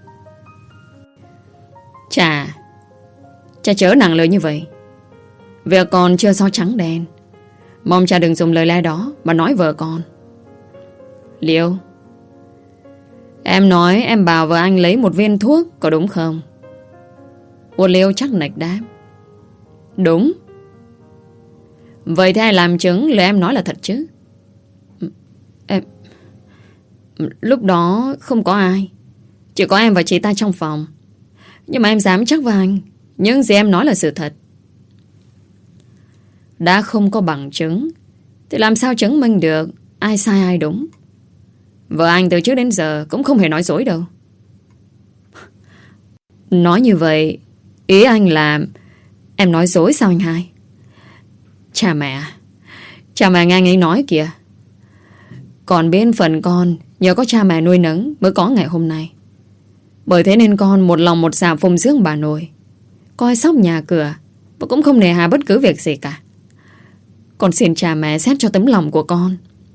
Cha chớ nặng lời như vậy. Việc còn chưa rõ trắng đen. Mong cha đừng dùng lời lẽ đó mà nói vợ con. Liễu, em nói em bảo vợ anh lấy một viên thuốc, có đúng không? Út Liễu chắc nịch đáp. Đúng. Vậy thì ai làm chứng lời em nói là thật chứ? Em... Lúc đó không có ai, chỉ có em và chị ta trong phòng. Nhưng mà em dám chắc với anh những gì em nói là sự thật. Đã không có bằng chứng thì làm sao chứng minh được ai sai ai đúng? Vợ anh từ trước đến giờ cũng không hề nói dối đâu. Nói như vậy, ý anh là em nói dối sao anh hai? Cha mẹ nghe anh ấy nói kìa. Còn bên phần con nhờ có cha mẹ nuôi nấng mới có ngày hôm nay. Bởi thế nên con một lòng một dạ phụng dưỡng bà nội, coi sóc nhà cửa và cũng không nề hà bất cứ việc gì cả. Con xin cha mẹ xét cho tấm lòng của con.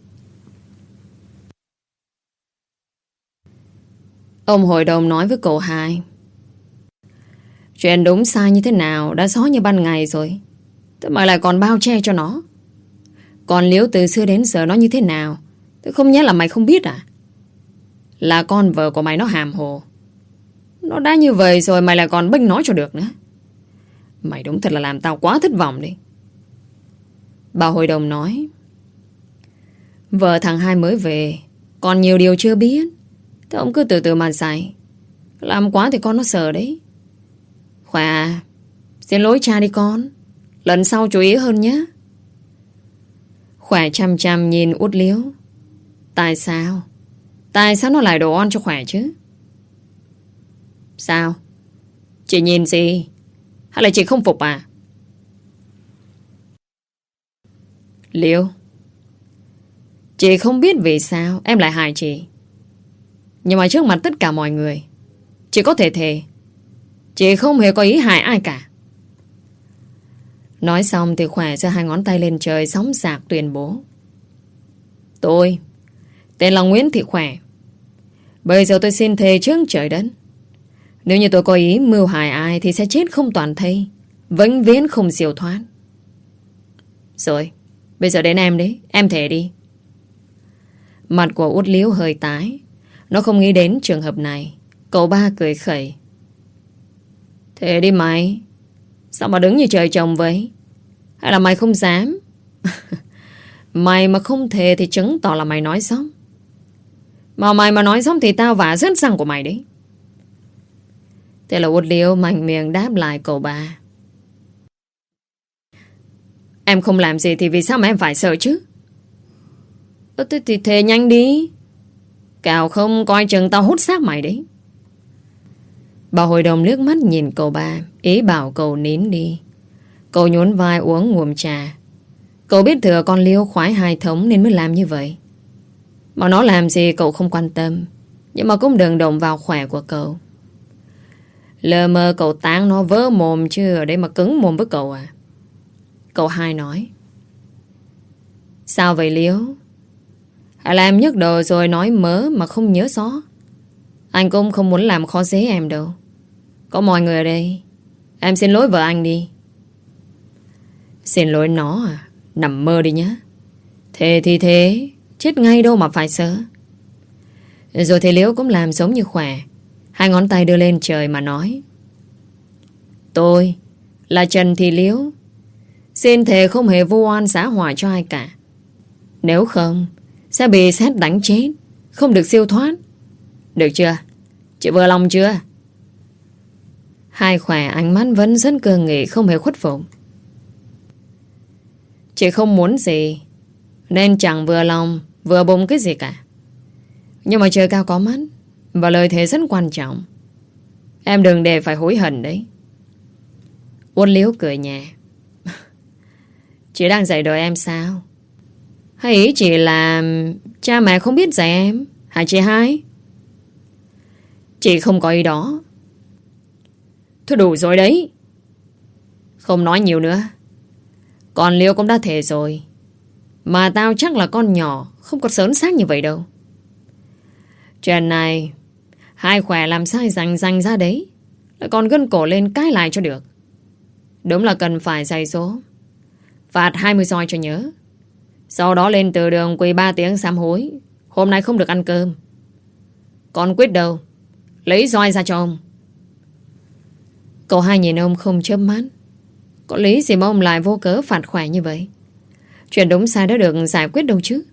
Ông hội đồng nói với cậu hai. Chuyện đúng sai như thế nào đã rõ như ban ngày rồi, thế mà lại còn bao che cho nó. Còn Liễu từ xưa đến giờ nó như thế nào thế không nhẽ là mày không biết à? Là con vợ của mày nó hàm hồ. Nó đã như vậy rồi mày lại còn bênh nói cho được nữa. Mày đúng thật là làm tao quá thất vọng đi. Bà hội đồng nói. Vợ thằng hai mới về, còn nhiều điều chưa biết. Thế ông cứ từ từ mà dạy. Làm quá thì con nó sợ đấy. Khỏe à, xin lỗi cha đi con. Lần sau chú ý hơn nhé. Khỏe chăm chăm nhìn Út Liễu. Tại sao? Tại sao nó lại đổ oan cho Khỏe chứ? Sao? Chị nhìn gì? Hay là chị không phục à? Liễu, chị không biết vì sao em lại hại chị. Nhưng mà trước mặt tất cả mọi người, chị có thể thề chị không hề có ý hại ai cả. Nói xong thì Khỏe giơ hai ngón tay lên trời, sóng sạc tuyên bố. Tôi tên là Nguyễn Thị Khỏe. Bây giờ tôi xin thề trước trời đất, nếu như tôi có ý mưu hại ai thì sẽ chết không toàn thây, vĩnh viễn không siêu thoát. Rồi, bây giờ đến em đấy, em thề đi. Mặt của Út Liễu hơi tái. Nó không nghĩ đến trường hợp này. Cậu ba cười khẩy. Thề đi mày. Sao mà đứng như trời trồng vậy? Hay là mày không dám? Mày mà không thề thì chứng tỏ là mày nói dối. Mà mày mà nói dối thì tao vả rớt răng của mày đấy. Thế là Út Liễu mạnh miệng đáp lại cậu ba. Em không làm gì thì vì sao mà em phải sợ chứ? Thì thề nhanh đi. Cào không coi chừng tao hút xác mày đấy. Bà hội đồng liếc mắt nhìn cậu ba, ý bảo cậu nín đi. Cậu nhún vai uống ngụm trà. Cậu biết thừa con Liễu khoái hai thống nên mới làm như vậy. Mà nó làm gì cậu không quan tâm, nhưng mà cũng đừng động vào khỏe của cậu. Lờ mờ cậu tán nó vỡ mồm chứ ở đây mà cứng mồm với cậu à? Cậu hai nói. Sao vậy Liễu? Hay là em nhức đầu rồi nói mớ mà không nhớ rõ? Anh cũng không muốn làm khó dễ em đâu. Có mọi người ở đây. Em xin lỗi vợ anh đi. Xin lỗi nó à? Nằm mơ đi nhá. Thế thì thế, chết ngay đâu mà phải sợ. Rồi thì Liễu cũng làm giống như Khỏe. Hai ngón tay đưa lên trời mà nói. Tôi là Trần Thị Liễu, xin thề không hề vu oan xã hỏa cho ai cả. Nếu không sẽ bị sét đánh chết, không được siêu thoát. Được chưa? Chị vừa lòng chưa? Hai khỏe ánh mắt vẫn rất cương nghị, không hề khuất phục. Chị không muốn gì nên chẳng vừa lòng vừa bụng cái gì cả. Nhưng mà trời cao có mắt, và lời thề rất quan trọng. Em đừng để phải hối hận đấy. Uất Liễu cười nhẹ. Chị đang dạy đời em sao? Hay ý chị là cha mẹ không biết dạy em hả chị hai? Chị không có ý đó. Thôi đủ rồi đấy. Không nói nhiều nữa. Còn Liễu cũng đã thề rồi. Mà tao chắc là con nhỏ, không có sớn xác như vậy đâu. Chuyện này hai khỏe làm sai rành ra đấy, lại còn gân cổ lên cãi lại cho được. Đúng là cần phải dạy số. Phạt 20 roi cho nhớ. Sau đó lên từ đường quỳ 3 tiếng sám hối. Hôm nay không được ăn cơm. Con Quyết đâu? Lấy roi ra cho ông. Cậu hai nhìn ông không chớp mắt. Có lý gì mà ông lại vô cớ phạt khỏe như vậy? Chuyện đúng sai đã được giải quyết đâu chứ.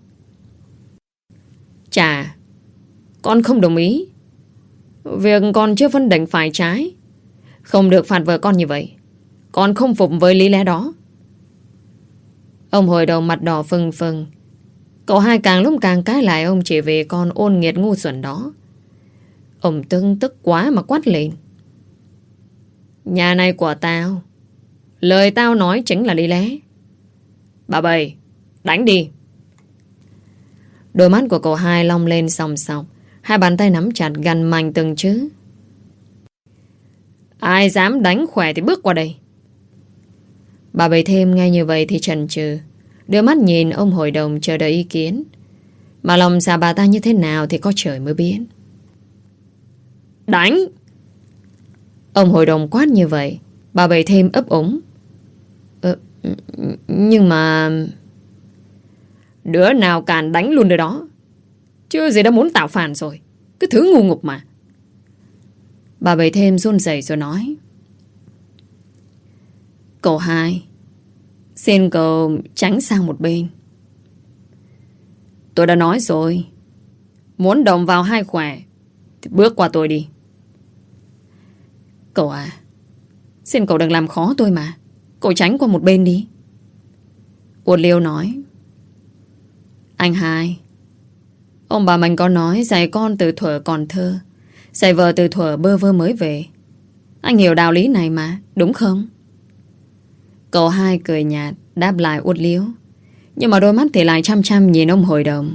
Chà, con không đồng ý. Việc con chưa phân định phải trái. Không được phạt vợ con như vậy. Con không phục với lý lẽ đó. Ông hồi đầu mặt đỏ phừng phừng. Cậu hai càng lúc càng cãi lại ông chỉ vì con ôn nghiệt ngu xuẩn đó. Ông tức quá mà quát lên. Nhà này của tao, lời tao nói chính là lý lẽ. Bà Bảy, đánh đi. Đôi mắt của cậu hai long lên sòng sọc. Hai bàn tay nắm chặt gằn mạnh từng chữ. Ai dám đánh khỏe thì bước qua đây. Bà Bảy thêm nghe như vậy thì chần chừ, đưa mắt nhìn ông hội đồng chờ đợi ý kiến. Mà lòng dạ bà ta như thế nào thì có trời mới biết. Đánh! Ông hội đồng quát như vậy, bà Bảy thêm ấp úng. Nhưng mà... Đứa nào càn đánh luôn đứa đó. Chưa gì đã muốn tạo phản rồi. Cái thứ ngu ngục mà. Bà Bảy thêm run rẩy rồi nói. Cậu hai, xin cậu tránh sang một bên. Tôi đã nói rồi, muốn động vào hai khỏe thì bước qua tôi đi. Cậu à, xin cậu đừng làm khó tôi mà. Cậu tránh qua một bên đi. Uất Liễu nói. Anh hai, ông bà mình có nói dạy con từ thuở còn thơ, dạy vợ từ thuở bơ vơ mới về. Anh hiểu đạo lý này mà, đúng không? Cậu hai cười nhạt đáp lại Uất Liễu, nhưng mà đôi mắt thì lại chăm chăm nhìn ông hội đồng.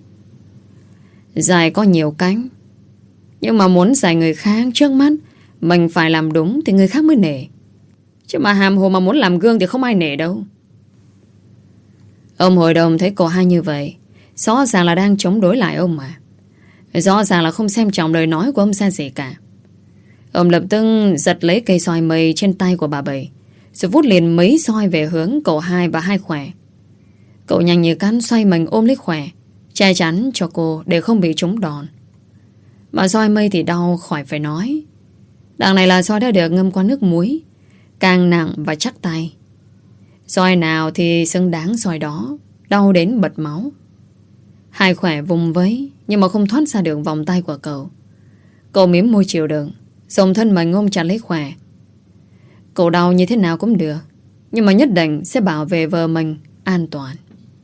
Dạy có nhiều cách, nhưng mà muốn dạy người khác trước mắt mình phải làm đúng thì người khác mới nể. Chứ mà hàm hồ mà muốn làm gương thì không ai nể đâu. Ông hội đồng thấy cậu hai như vậy, rõ ràng là đang chống đối lại ông mà. Rõ ràng là không xem trọng lời nói của ông ra gì cả. Ông lập tức giật lấy cây xoài mây trên tay của bà Bảy, rồi vút liền mấy xoài về hướng cậu hai và hai khỏe. Cậu nhanh như cắn xoay mình ôm lấy khỏe, che chắn cho cô để không bị trúng đòn. Mà xoài mây thì đau khỏi phải nói. Đằng này là xoài đã được ngâm qua nước muối, càng nặng và chắc tay. Xoài nào thì xứng đáng xoài đó, đau đến bật máu. Hai khỏe vùng vẫy nhưng mà không thoát ra được vòng tay của cậu. Cậu mím môi chịu đựng, dùng thân mình ôm chặt lấy khỏe. Cậu đau như thế nào cũng được, nhưng mà nhất định sẽ bảo vệ vợ mình an toàn.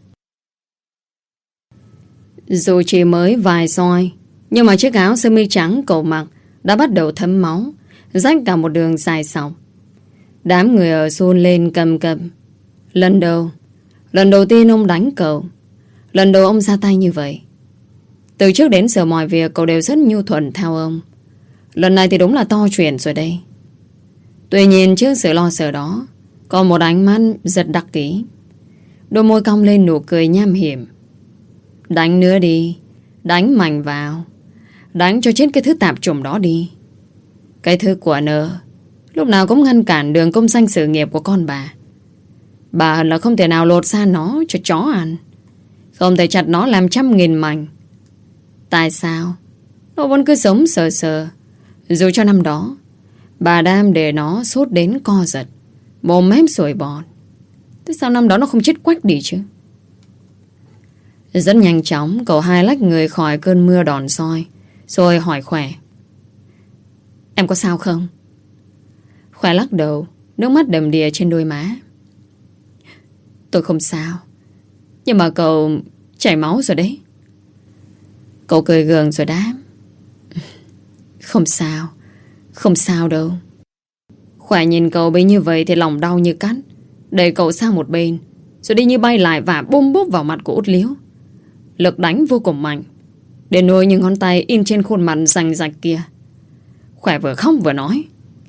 Dù chỉ mới vài roi, nhưng mà chiếc áo sơ mi trắng cậu mặc đã bắt đầu thấm máu, rách cả một đường dài sọc. Đám người ở run lên cầm cập. Lần đầu tiên ông đánh cậu. Lần đầu ông ra tay như vậy. Từ trước đến giờ mọi việc cậu đều rất nhu thuận theo ông. Lần này thì đúng là to chuyện rồi đây. Tuy nhiên trước sự lo sợ đó, có một ánh mắt rất đặc ký. Đôi môi cong lên nụ cười nham hiểm. Đánh nữa đi, đánh mạnh vào, đánh cho chết cái thứ tạp chủng đó đi. Cái thứ của nợ lúc nào cũng ngăn cản đường công danh sự nghiệp của con bà. Bà hận là không thể nào lột xa nó cho chó ăn, không thể chặt nó làm 100.000 mảnh. Tại sao nó vẫn cứ sống sờ sờ? Dù cho năm đó Bà Đam để nó sốt đến co giật, mồm mép sủi bọt. Thế sao năm đó nó không chết quách đi chứ? Rất nhanh chóng, cậu hai lách người khỏi cơn mưa đòn soi, rồi hỏi Khỏe: Em có sao không? Khỏe lắc đầu, nước mắt đầm đìa trên đôi má. Tôi không sao, nhưng mà cậu chảy máu rồi đấy. Cậu cười gượng rồi đáp: Không sao, không sao đâu. Khỏe nhìn cậu bị như vậy thì lòng đau như cắt, đẩy cậu sang một bên, rồi đi như bay lại và bôm bốp vào mặt của Út Liếu. Lực đánh vô cùng mạnh, để nỗi những ngón tay in trên khuôn mặt rành rạch kia. Khỏe vừa khóc vừa nói: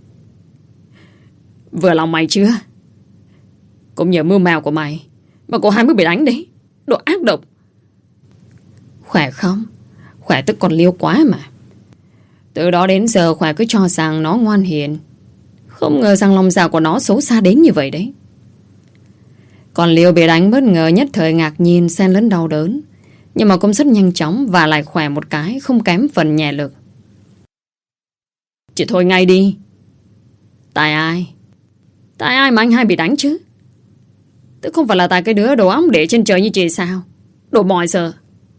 Vừa lòng mày chưa? Cũng nhờ mưu mèo của mày mà cô hai mới bị đánh đấy. Đồ ác độc. Khỏe không? Khỏe tức con Liêu quá mà. Từ đó đến giờ Khỏe cứ cho rằng nó ngoan hiền, không ngờ rằng lòng dạ của nó xấu xa đến như vậy đấy. Còn Liêu bị đánh bất ngờ nhất thời ngạc nhiên xen lẫn đau đớn, nhưng mà cũng rất nhanh chóng và lại Khỏe một cái không kém phần nhẹ lực. Chị thôi ngay đi. Tại ai? Tại ai mà anh hai bị đánh chứ? Tức không phải là tại cái đứa đồ óng để trên trời như chị sao? Đồ mòi giờ.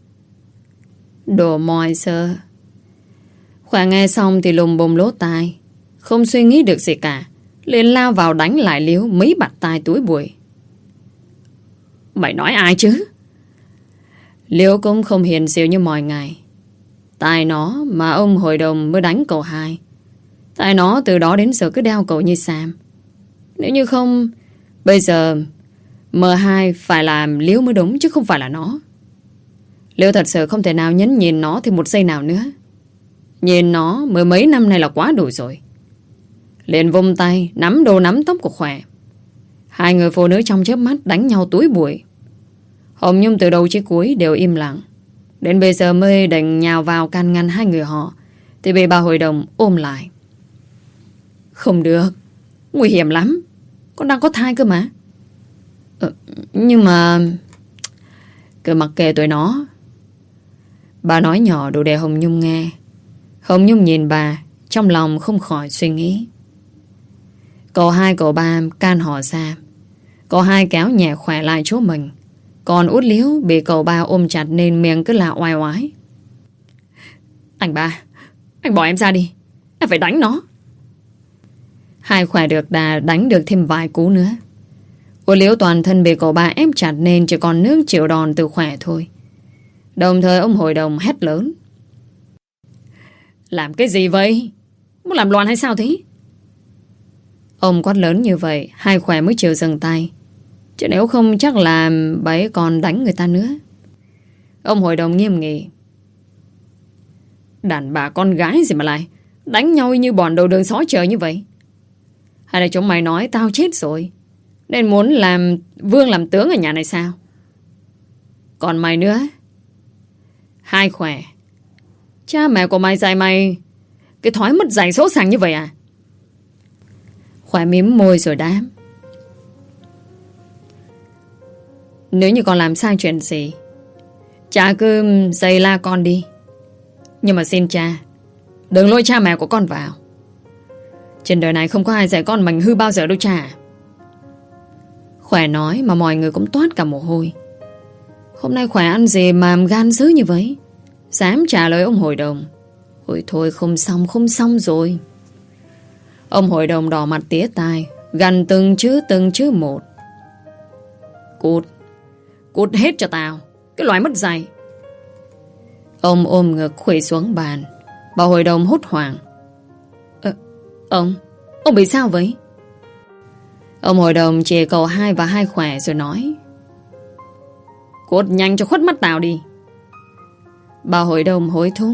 Đồ mòi giờ. Khỏe nghe xong thì lùm bùm lỗ tai, không suy nghĩ được gì cả, liền lao vào đánh lại Liếu mấy bạt tai túi bụi. Mày nói ai chứ? Liếu cũng không hiền dịu như mọi ngày. Tại nó mà ông hội đồng mới đánh cậu hai. Tại nó từ đó đến giờ cứ đeo cậu như Sam. Nếu như không, bây giờ M2 phải làm Liếu mới đúng chứ không phải là nó. Liếu thật sự không thể nào nhấn nhìn nó thêm một giây nào nữa. Nhìn nó mười mấy năm nay là quá đủ rồi. Liền vung tay nắm đồ nắm tóc của Khỏe. Hai người phụ nữ trong chớp mắt đánh nhau túi bụi. Hồng Nhung từ đầu chí cuối đều im lặng. Đến bây giờ mới định nhào vào can ngăn hai người họ, thì bị bà hội đồng ôm lại. Không được, nguy hiểm lắm. Con đang có thai cơ mà. Nhưng mà cứ mặc kệ tụi nó. Bà nói nhỏ đủ để Hồng Nhung nghe. Hồng Nhung nhìn bà, trong lòng không khỏi suy nghĩ. Cậu hai cậu ba can họ ra. Cậu hai kéo nhẹ Khỏe lại chỗ mình. Còn Út Liếu bị cậu ba ôm chặt nên miệng cứ là oai oái. Anh ba, anh bỏ em ra đi, em phải đánh nó. Hai Khỏe được đà đánh được thêm vài cú nữa. Út Liếu toàn thân bị cậu ba ép chặt nên chỉ còn nước chịu đòn từ Khỏe thôi. Đồng thời ông hội đồng hét lớn. Làm cái gì vậy? Muốn làm loạn hay sao thế? Ông quát lớn như vậy, hai Khỏe mới chịu dừng tay. Chứ nếu không chắc là bấy còn đánh người ta nữa. Ông hội đồng nghiêm nghị. Đàn bà con gái gì mà lại đánh nhau như bọn đầu đường xó chợ như vậy? Hay là chúng mày nói tao chết rồi nên muốn làm vương làm tướng ở nhà này sao? Còn mày nữa, hai Khỏe, cha mẹ của mày dạy mày cái thói mất dạy số sàng như vậy à? Khỏe mím môi rồi đáp. Nếu như con làm sai chuyện gì, cha cứ giày la con đi. Nhưng mà xin cha, đừng lôi cha mẹ của con vào. Trên đời này không có ai dạy con mình hư bao giờ đâu cha. Khỏe nói mà mọi người cũng toát cả mồ hôi. Hôm nay Khỏe ăn gì mà gan dữ như vậy? Dám trả lời ông hội đồng. Ôi thôi không xong rồi. Ông hội đồng đỏ mặt tía tai, gằn từng chữ một. Cút hết cho tao, cái loại mất dạy. Ông ôm ngực khuỵu xuống bàn. Bà hội đồng hốt hoảng. Ông bị sao vậy? Ông hội đồng chỉ cậu hai và hai Khỏe rồi nói. Cút nhanh cho khuất mắt tao đi. Bà hội đồng hối thúc.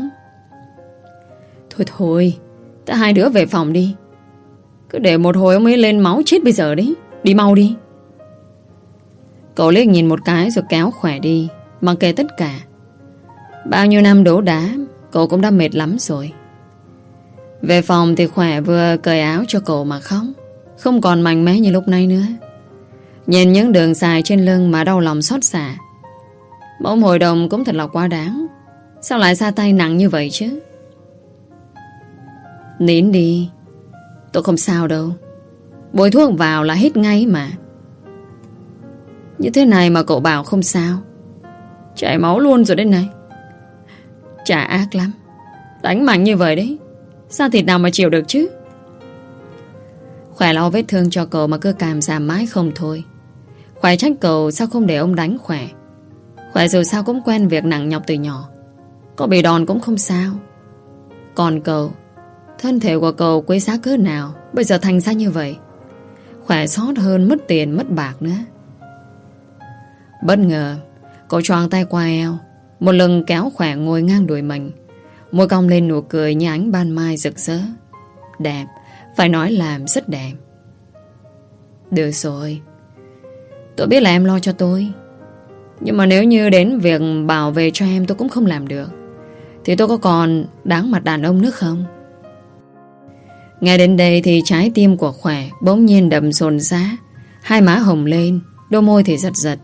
Thôi, ta hai đứa về phòng đi. Cứ để một hồi ông ấy lên máu chết bây giờ đấy. Đi mau đi. Cậu liếc nhìn một cái rồi kéo Khỏe đi, mặc kệ tất cả. Bao nhiêu năm đổ đá, cậu cũng đã mệt lắm rồi. Về phòng thì Khỏe vừa cởi áo cho cậu mà khóc, không còn mạnh mẽ như lúc này nữa. Nhìn những đường dài trên lưng mà đau lòng xót xa. Mà ông hội đồng cũng thật là quá đáng. Sao lại ra tay nặng như vậy chứ? Nín đi. Tôi không sao đâu. Bôi thuốc vào là hết ngay mà. Như thế này mà cậu bảo không sao? Chảy máu luôn rồi đấy này. Chả ác lắm. Đánh mạnh như vậy đấy, sao thịt nào mà chịu được chứ. Khỏe lau vết thương cho cậu mà cứ cảm giảm mãi không thôi. Khỏe trách cậu sao không để ông đánh Khỏe. Khỏe dù sao cũng quen việc nặng nhọc từ nhỏ, có bị đòn cũng không sao. Còn cậu, thân thể của cậu quý giá cỡ nào, bây giờ thành ra như vậy. Khỏe xót hơn mất tiền mất bạc nữa. Bất ngờ cậu choàng tay qua eo, một lần kéo Khỏe ngồi ngang đùi mình, môi cong lên nụ cười như ánh ban mai rực rỡ. Đẹp, phải nói là rất đẹp. Được rồi, tôi biết là em lo cho tôi, nhưng mà nếu như đến việc bảo vệ cho em tôi cũng không làm được, thì tôi có còn đáng mặt đàn ông nữa không? Nghe đến đây thì trái tim của Khỏe bỗng nhiên đập dồn dã, hai má hồng lên, đôi môi thì giật giật.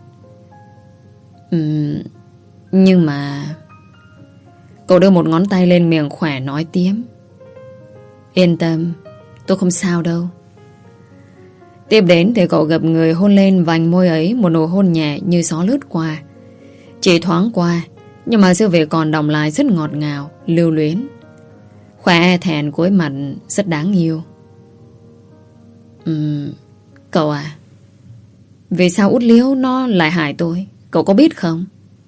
Nhưng mà... Cậu đưa một ngón tay lên miệng Khỏe nói tiếp. Yên tâm, tôi không sao đâu. Tiếp đến thì cậu gập người hôn lên vành môi ấy, một nụ hôn nhẹ như gió lướt qua. Chỉ thoáng qua, nhưng mà sự việc còn đọng lại rất ngọt ngào, lưu luyến. Khỏe e thẹn cúi mặt rất đáng yêu. Cậu à, vì sao út liếu nó lại hại tôi, cậu có biết không?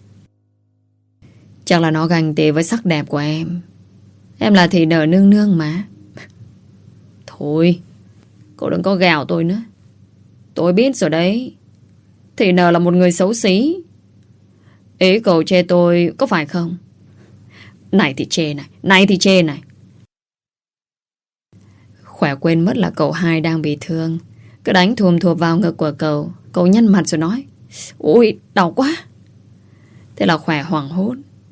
Chắc là nó ganh tị với sắc đẹp của em. Em là thị nở nương nương mà. Thôi, cậu đừng có gào tôi nữa. Tôi biết rồi đấy. Thị nở là một người xấu xí. Ý cậu chê tôi có phải không? Này thì chê này, này thì chê này. Khỏe quên mất là cậu hai đang bị thương, cứ đánh thùm thụp vào ngực của cậu. Cậu nhăn mặt rồi nói: ôi, đau quá. Thế là Khỏe hoảng hốt.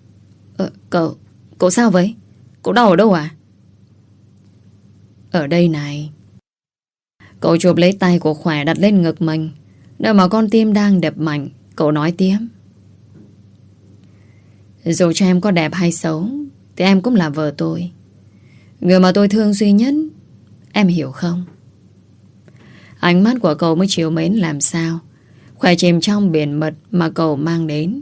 Cậu sao vậy? Cậu đau ở đâu à? Ở đây này. Cậu chụp lấy tay của Khỏe đặt lên ngực mình, nơi mà con tim đang đập mạnh. Cậu nói tiếp: dù cho em có đẹp hay xấu thì em cũng là vợ tôi, người mà tôi thương duy nhất. Em hiểu không? Ánh mắt của cậu mới chiều mến làm sao. Khỏe chìm trong biển mật mà cậu mang đến.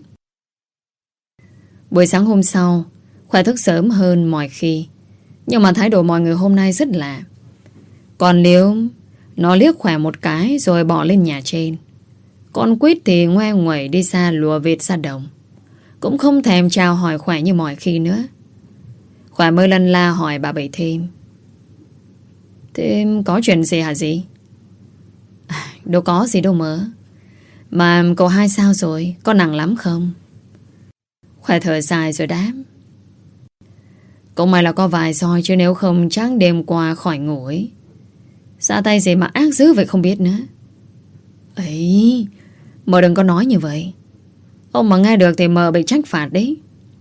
Buổi sáng hôm sau, Khỏe thức sớm hơn mọi khi, nhưng mà thái độ mọi người hôm nay rất lạ. Còn Liễu, nó liếc Khỏe một cái rồi bỏ lên nhà trên. Con Quýt thì ngoe nguẩy đi xa lùa vịt ra đồng, cũng không thèm chào hỏi Khỏe như mọi khi nữa. Khỏe mới lân la hỏi bà Bảy thêm: thế có chuyện gì hả dì? Đâu có gì đâu mỡ. Mà cậu hai sao rồi? Có nặng lắm không? Khỏe thở dài rồi đáp: cũng may là có vài roi, chứ nếu không chắc đêm qua khỏi ngủ ấy. Ra tay gì mà ác dữ vậy không biết nữa. Ấy, mợ đừng có nói như vậy. Ông mà nghe được thì mợ bị trách phạt đấy.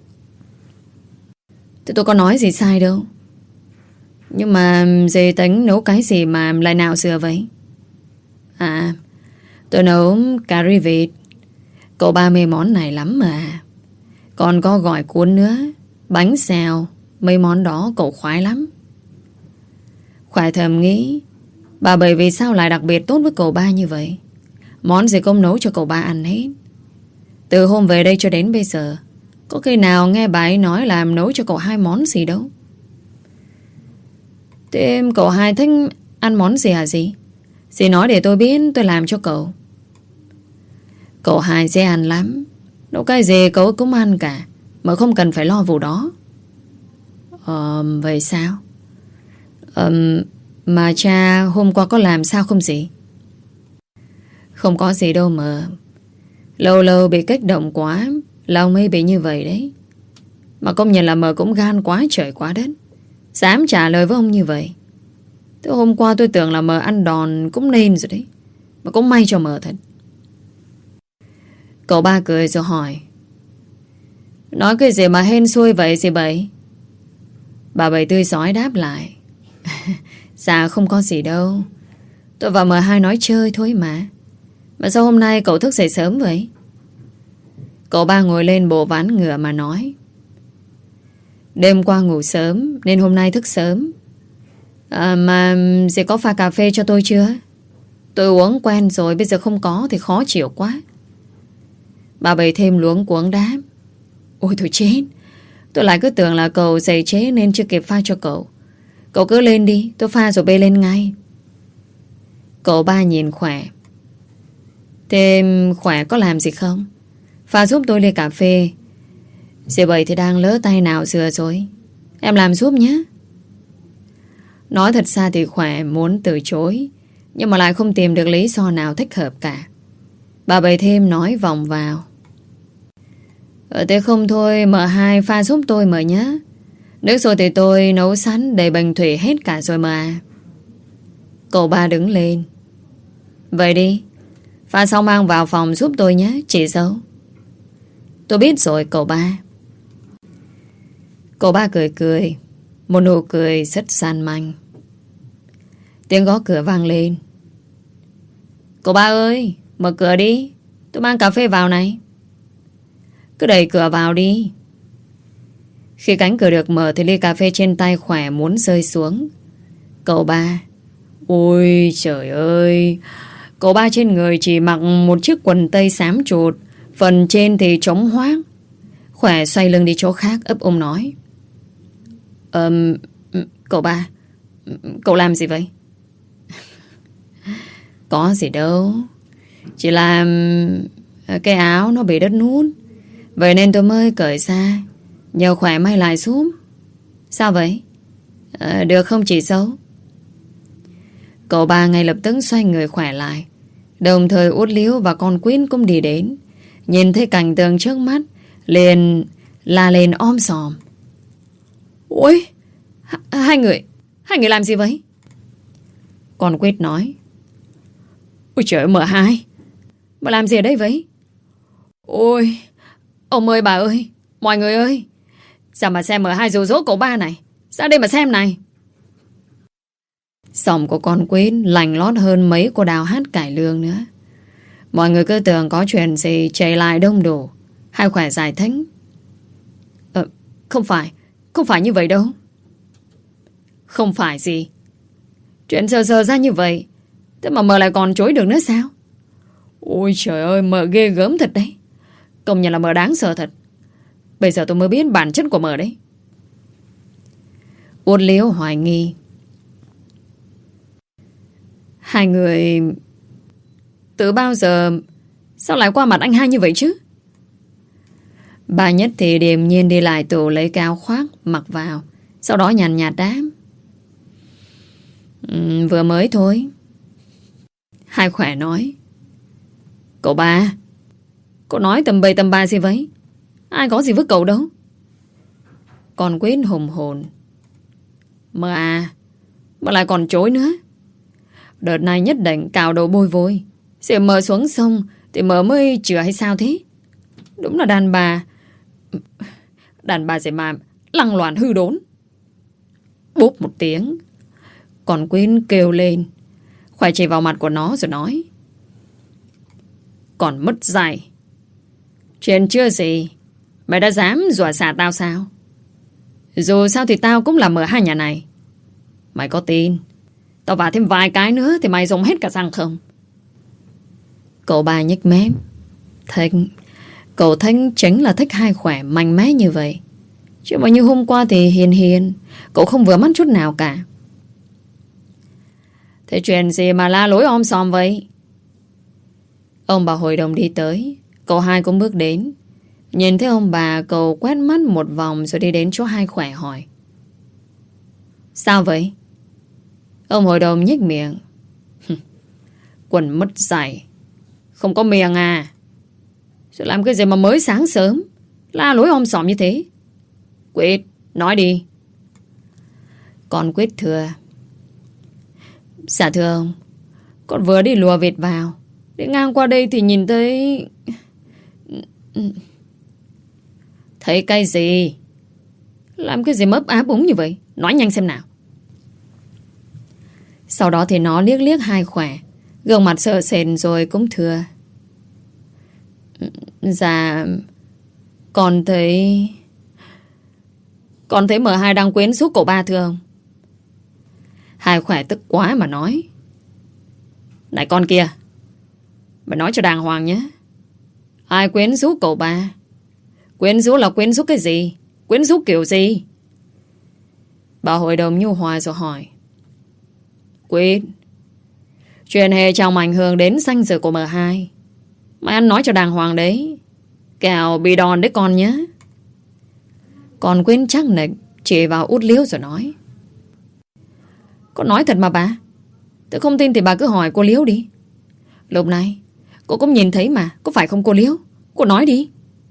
Thì tôi có nói gì sai đâu. Nhưng mà dì tính nấu cái gì mà lại nào xưa vậy? À, tôi nấu cà ri vịt. Cậu ba mê món này lắm mà. Còn có gỏi cuốn nữa, bánh xèo. Mấy món đó cậu khoái lắm. Khỏe thầm nghĩ, bà Bảy vì sao lại đặc biệt tốt với cậu ba như vậy? Món gì cũng nấu cho cậu ba ăn hết. Từ hôm về đây cho đến bây giờ, có khi nào nghe bà ấy nói làm nấu cho cậu hai món gì đâu. Thế cậu hai thích ăn món gì hả dì? Dì nói để tôi biết, tôi làm cho cậu. Cậu hai dễ ăn lắm. Nấu cái gì cậu cũng ăn cả, mà không cần phải lo vụ đó. Vậy sao? Mà cha hôm qua có làm sao không dì? Không có gì đâu mà. Lâu lâu bị kích động quá, lòng mới bị như vậy đấy. Mà công nhận là mờ cũng gan quá trời quá đất, dám trả lời với ông như vậy. Thế hôm qua tôi tưởng là mờ ăn đòn cũng nên rồi đấy, mà cũng may cho mờ thật. Cậu ba cười rồi hỏi: nói cái gì mà hên xui vậy dì Bảy? Bà Bảy tươi giói đáp lại: dạ không có gì đâu, tôi và mờ hai nói chơi thôi mà. Mà sao hôm nay cậu thức dậy sớm vậy? Cậu ba ngồi lên bộ ván ngựa mà nói: đêm qua ngủ sớm nên hôm nay thức sớm. Mà dì có pha cà phê cho tôi chưa? Tôi uống quen rồi, bây giờ không có thì khó chịu quá. Bà Bảy thêm luống cuống đáp. Ôi thôi chết, tôi lại cứ tưởng là cậu dậy chế nên chưa kịp pha cho cậu. Cậu cứ lên đi, tôi pha rồi bê lên ngay. Cậu Ba nhìn Khỏe. Thế Khỏe có làm gì không? Pha giúp tôi ly cà phê. Dì Bảy thì đang lỡ tay nào dừa rồi. Em làm giúp nhé. Nói thật ra thì Khỏe muốn từ chối, nhưng mà lại không tìm được lý do nào thích hợp cả. Bà Bảy thêm nói vòng vào. Thế không thôi M2 pha giúp tôi M nhé. Nước rồi thì tôi nấu sẵn đầy bình thủy hết cả rồi mà. Cậu Ba đứng lên. Vậy đi, pha xong mang vào phòng giúp tôi nhé chị dâu. Tôi biết rồi cậu Ba. Cậu Ba cười cười, một nụ cười rất gian manh. Tiếng gõ cửa vang lên. Cậu Ba ơi, mở cửa đi, tôi mang cà phê vào này. Cứ đẩy cửa vào đi. Khi cánh cửa được mở thì ly cà phê trên tay Khỏe muốn rơi xuống. Cậu Ba. Ôi trời ơi. Cậu Ba trên người chỉ mặc một chiếc quần tây xám chụt, phần trên thì trống hoác. Khỏe xoay lưng đi chỗ khác ấp úng nói. Cậu Ba, cậu làm gì vậy? Có gì đâu, chỉ là cái áo nó bị đứt nút, vậy nên tôi mới cởi ra, nhờ Khỏe may lại giúp. Sao vậy? Được không chị dâu? Cậu Ba ngay lập tức xoay người Khỏe lại, đồng thời Út Liếu và con Quýt cũng đi đến. Nhìn thấy cảnh tượng trước mắt liền la lên om sòm. Ôi, hai người làm gì vậy? Con Quýt nói. Ôi trời ơi M2, bà làm gì ở đây vậy? Ôi, ông ơi bà ơi, mọi người ơi, sao mà xem M2 dụ dỗ cậu Ba này, ra đây mà xem này. Giọng của con Quýt lành lót hơn mấy cô đào hát cải lương nữa. Mọi người cứ tưởng có chuyện gì chạy lại đông đủ. Hai Khỏe giải thích. Không phải như vậy đâu. Không phải gì? Chuyện sờ ra như vậy, thế mà mờ lại còn chối được nữa sao? Ôi trời ơi, mờ ghê gớm thật đấy. Công nhận là mờ đáng sợ thật. Bây giờ tôi mới biết bản chất của mờ đấy. Út Liếu hoài nghi. Hai người từ bao giờ sao lại qua mặt anh hai như vậy chứ? Bà Nhất thì điềm nhiên đi lại tủ lấy cái áo khoác mặc vào, sau đó nhàn nhạt đáp. Vừa mới thôi. Hai Khỏe nói. Cậu Ba, cậu nói tầm bậy tầm bạ gì vậy? Ai có gì với cậu đâu. Còn Quýt hùng hồn. Mà lại còn chối nữa. Đợt này nhất định cào đầu bôi vôi, sẽ mờ xuống sông thì mờ mới chữa hay sao thế? Đúng là đàn bà. Đàn bà gì mà lăng loàn hư đốn. Bốp một tiếng, còn Quyên kêu lên. Khoai chỉ vào mặt của nó rồi nói. Còn mất dạy. Chuyện chưa gì mày đã dám dọa xả tao sao? Dù sao thì tao cũng là M2 nhà này. Mày có tin tao vả thêm vài cái nữa thì mày dùng hết cả răng không? Cậu Ba nhếch mép. Cậu Thanh chính là thích Hai Khỏe mạnh mẽ như vậy. Chứ mà như hôm qua thì hiền hiền, cậu không vừa mắt chút nào cả. Thế chuyện gì mà la lối om sòm vậy? Ông bà hội đồng đi tới. Cậu Hai cũng bước đến. Nhìn thấy ông bà, cậu quét mắt một vòng rồi đi đến chỗ Hai Khỏe hỏi. Sao vậy? Ông hội đồng nhếch miệng. Quần mất dạy, không có miệng à? Rồi làm cái gì mà mới sáng sớm la lối om sòm như thế? Quýt, nói đi. Con Quýt thưa. Dạ thưa ông, con vừa đi lùa vịt vào, đi ngang qua đây thì nhìn thấy... Thấy cái gì? Làm cái gì mấp áp úng như vậy? Nói nhanh xem nào. Sau đó thì nó liếc liếc Hai Khỏe, gương mặt sợ sệt rồi cũng thưa. Dạ, con thấy M2 đang quyến rũ cậu Ba thưa ông. Hai Khỏe tức quá mà nói: Này con kia, mày nói cho đàng hoàng nhé. Ai quyến rũ cậu ba? Quyến rũ là quyến rũ cái gì? Quyến rũ kiểu gì? Bà hội đồng nhu hòa rồi hỏi: Quyết, chuyện hệ chồng ảnh hưởng đến danh dự của M2. Mày ăn nói cho đàng hoàng đấy, kẻo bị đòn đấy con nhé. Con Quyến chắc nịch chỉ vào út Liễu rồi nói: Con nói thật mà bà. Tôi không tin thì bà cứ hỏi cô Liễu đi. Lúc này cô cũng nhìn thấy mà, có phải không cô Liễu? Cô nói đi.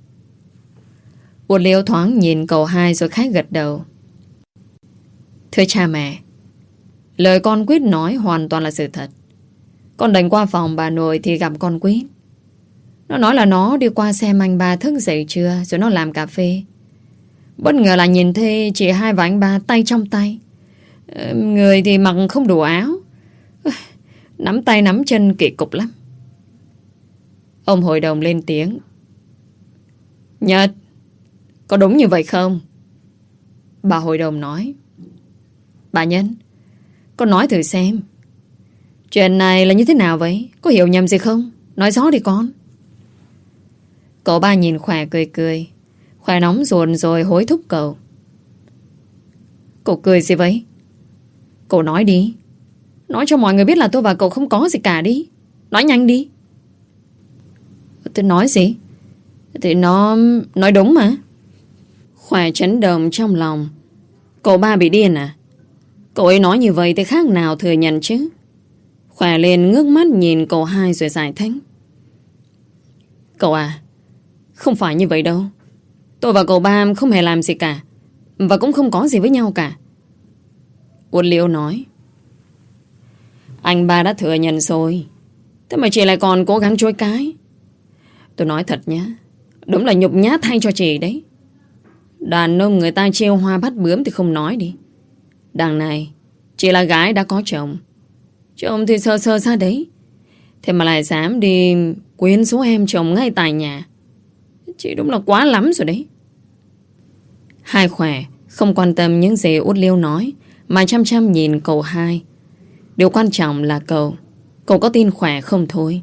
Út Liễu thoáng nhìn cậu hai rồi khẽ gật đầu: Thưa cha mẹ, lời con Quyết nói hoàn toàn là sự thật. Con đành qua phòng bà nội thì gặp con Quyết. Nó nói là nó đi qua xem anh ba thức dậy trưa rồi nó làm cà phê. Bất ngờ là nhìn thấy chị hai và anh ba tay trong tay. Người thì mặc không đủ áo, nắm tay nắm chân kỳ cục lắm. Ông hội đồng lên tiếng: Nhật, có đúng như vậy không? Bà hội đồng nói: Bà Nhân, con nói thử xem, chuyện này là như thế nào vậy? Có hiểu nhầm gì không? Nói rõ đi con. Cậu ba nhìn Khỏe cười cười. Khỏe nóng ruột rồi hối thúc cậu: Cậu cười gì vậy? Cậu nói đi. Nói cho mọi người biết là tôi và cậu không có gì cả đi. Nói nhanh đi. Tôi nói gì? Thì nó nói đúng mà. Khỏe chấn động trong lòng. Cậu ba bị điên à? Cậu ấy nói như vậy thì khác nào thừa nhận chứ. Khỏe lên ngước mắt nhìn cậu hai rồi giải thích: Cậu à, không phải như vậy đâu. Tôi và cậu ba không hề làm gì cả, và cũng không có gì với nhau cả. Út Liễu nói: Anh ba đã thừa nhận rồi, thế mà chị lại còn cố gắng chối cái. Tôi nói thật nhé, đúng là nhục nhã thay cho chị đấy. Đàn ông người ta trêu hoa bắt bướm thì không nói đi. Đằng này chị là gái đã có chồng, chồng thì sơ sơ ra đấy, thế mà lại dám đi quyến rũ em chồng ngay tại nhà. Chị đúng là quá lắm rồi đấy. Hai Khỏe không quan tâm những gì Út Liễu nói, mà chăm chăm nhìn cậu hai. Điều quan trọng là cậu có tin Khỏe không thôi.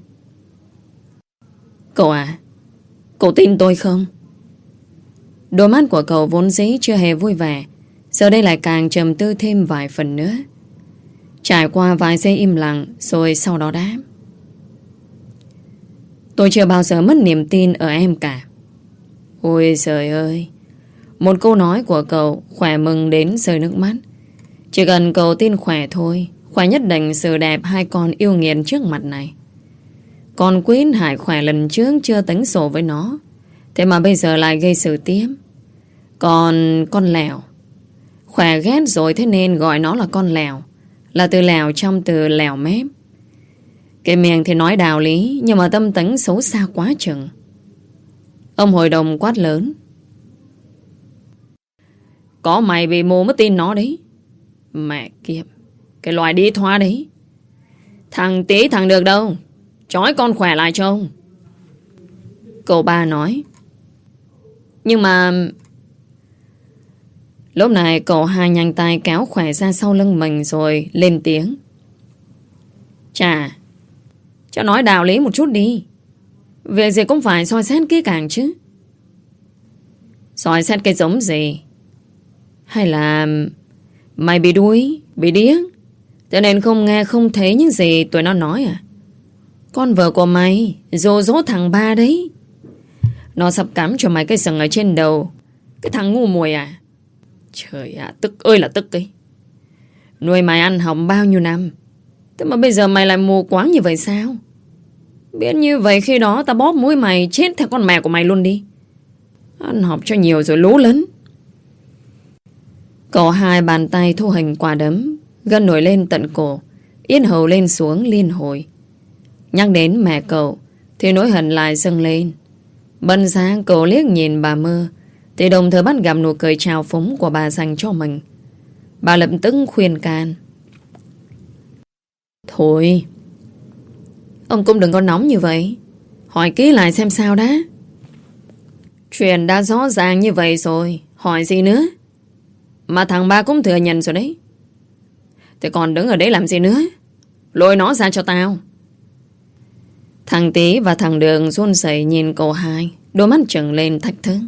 Cậu à, cậu tin tôi không? Đôi mắt của cậu vốn dĩ chưa hề vui vẻ, giờ đây lại càng trầm tư thêm vài phần nữa. Trải qua vài giây im lặng rồi sau đó đáp: Tôi chưa bao giờ mất niềm tin ở em cả. Ôi trời ơi, một câu nói của cậu Khỏe mừng đến rơi nước mắt. Chỉ cần cậu tin Khỏe thôi, Khỏe nhất định sự đẹp hai con yêu nghiệt trước mặt này. Còn Quyết hại Khỏe lần trước chưa tính sổ với nó, thế mà bây giờ lại gây sự tiếp. Còn con Lèo, Khỏe ghét rồi thế nên gọi nó là con Lèo, là từ Lèo trong từ lèo mép. Cái miệng thì nói đạo lý, nhưng mà tâm tính xấu xa quá chừng. Ông hội đồng quát lớn: Có mày bị mù mới tin nó đấy. Mẹ kiếp, cái loài đi thoa đấy. Thằng tí thằng được đâu, trói con Khỏe lại trông. Cậu ba nói. Nhưng mà... Lúc này cậu hai nhanh tay kéo Khỏe ra sau lưng mình rồi lên tiếng: Chà, cho nói đạo lý một chút đi. Việc gì cũng phải soi xét kỹ càng chứ. Soi xét cái giống gì? Hay là mày bị đuối, bị điếc, cho nên không nghe không thấy những gì tụi nó nói à? Con vợ của mày dỗ dỗ thằng ba đấy. Nó sắp cắm cho mày cái sừng ở trên đầu. Cái thằng ngu muội à. Trời ạ, tức ơi là tức ấy. Nuôi mày ăn học bao nhiêu năm, thế mà bây giờ mày lại mù quáng như vậy sao? Biết như vậy khi đó tao bóp mũi mày chết theo con mẹ của mày luôn đi. Ăn học cho nhiều rồi lố lớn. Cậu hai bàn tay thu hình quả đấm, gân nổi lên tận cổ, yên hầu lên xuống liên hồi. Nhắc đến mẹ cậu thì nỗi hận lại dâng lên. Bần sáng cậu liếc nhìn bà Mơ, thì đồng thời bắt gặp nụ cười trào phúng của bà dành cho mình. Bà lập tức khuyên can: Thôi, ông cũng đừng có nóng như vậy. Hỏi kỹ lại xem sao đã. Chuyện đã rõ ràng như vậy rồi, hỏi gì nữa? Mà thằng ba cũng thừa nhận rồi đấy. Thế còn đứng ở đấy làm gì nữa? Lôi nó ra cho tao. Thằng Tý và thằng Đường run rẩy nhìn cậu hai, đôi mắt trừng lên thách thức.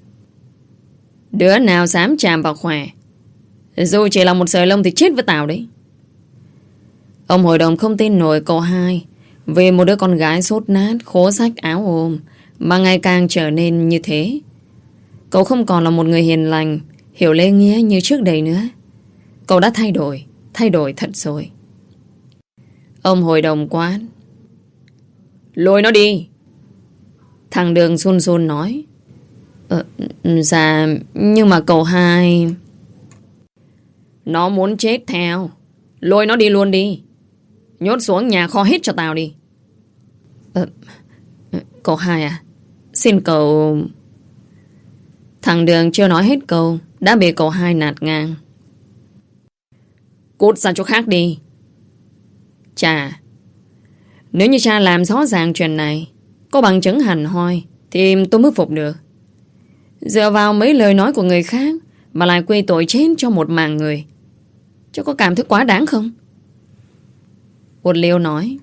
Đứa nào dám chạm vào Khỏe, dù chỉ là một sợi lông thì chết với tao đấy. Ông hội đồng không tin nổi cậu hai, vì một đứa con gái sốt nát, khố rách áo ôm mà ngày càng trở nên như thế. Cậu không còn là một người hiền lành, hiểu lễ nghĩa như trước đây nữa. Cậu đã thay đổi thật rồi. Ông hội đồng quát: lôi nó đi. Thằng Đường run run nói: Dạ, nhưng mà cậu hai... Nó muốn chết theo, lôi nó đi luôn đi. Nhốt xuống nhà kho hết cho tao đi. Cậu hai à, xin cậu... Thằng Đường chưa nói hết câu đã bị cậu hai nạt ngang: cút ra chỗ khác đi. Chà, nếu như cha làm rõ ràng chuyện này, có bằng chứng hẳn hoi, thì tôi mới phục được. Dựa vào mấy lời nói của người khác mà lại quy tội chết cho một mạng người, chứ có cảm thấy quá đáng không? Út Liêu nói: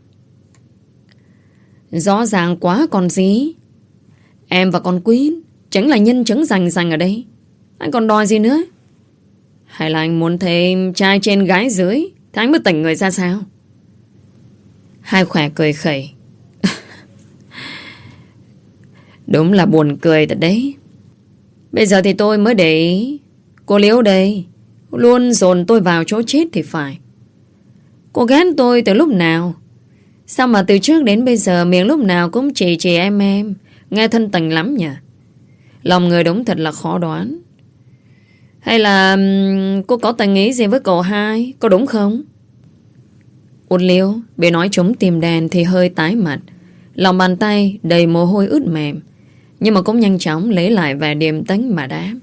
rõ ràng quá còn gì. Em và con Quyến chính là nhân chứng rành rành ở đây. Anh còn đòi gì nữa? Hay là anh muốn thêm trai trên gái dưới thì anh mới tỉnh người ra sao? Hai Khỏe cười khẩy: đúng là buồn cười thật đấy. Bây giờ thì tôi mới để ý, cô Liễu đây luôn dồn tôi vào chỗ chết thì phải. Cô ghét tôi từ lúc nào? Sao mà từ trước đến bây giờ miệng lúc nào cũng chỉ em, nghe thân tình lắm nhỉ? Lòng người đúng thật là khó đoán. Hay là cô có tình ý gì với cậu hai, có đúng không? Út Liễu bị nói trúng tim đen thì hơi tái mặt, lòng bàn tay đầy mồ hôi ướt mềm, nhưng mà cũng nhanh chóng lấy lại vẻ điềm tĩnh mà đáp: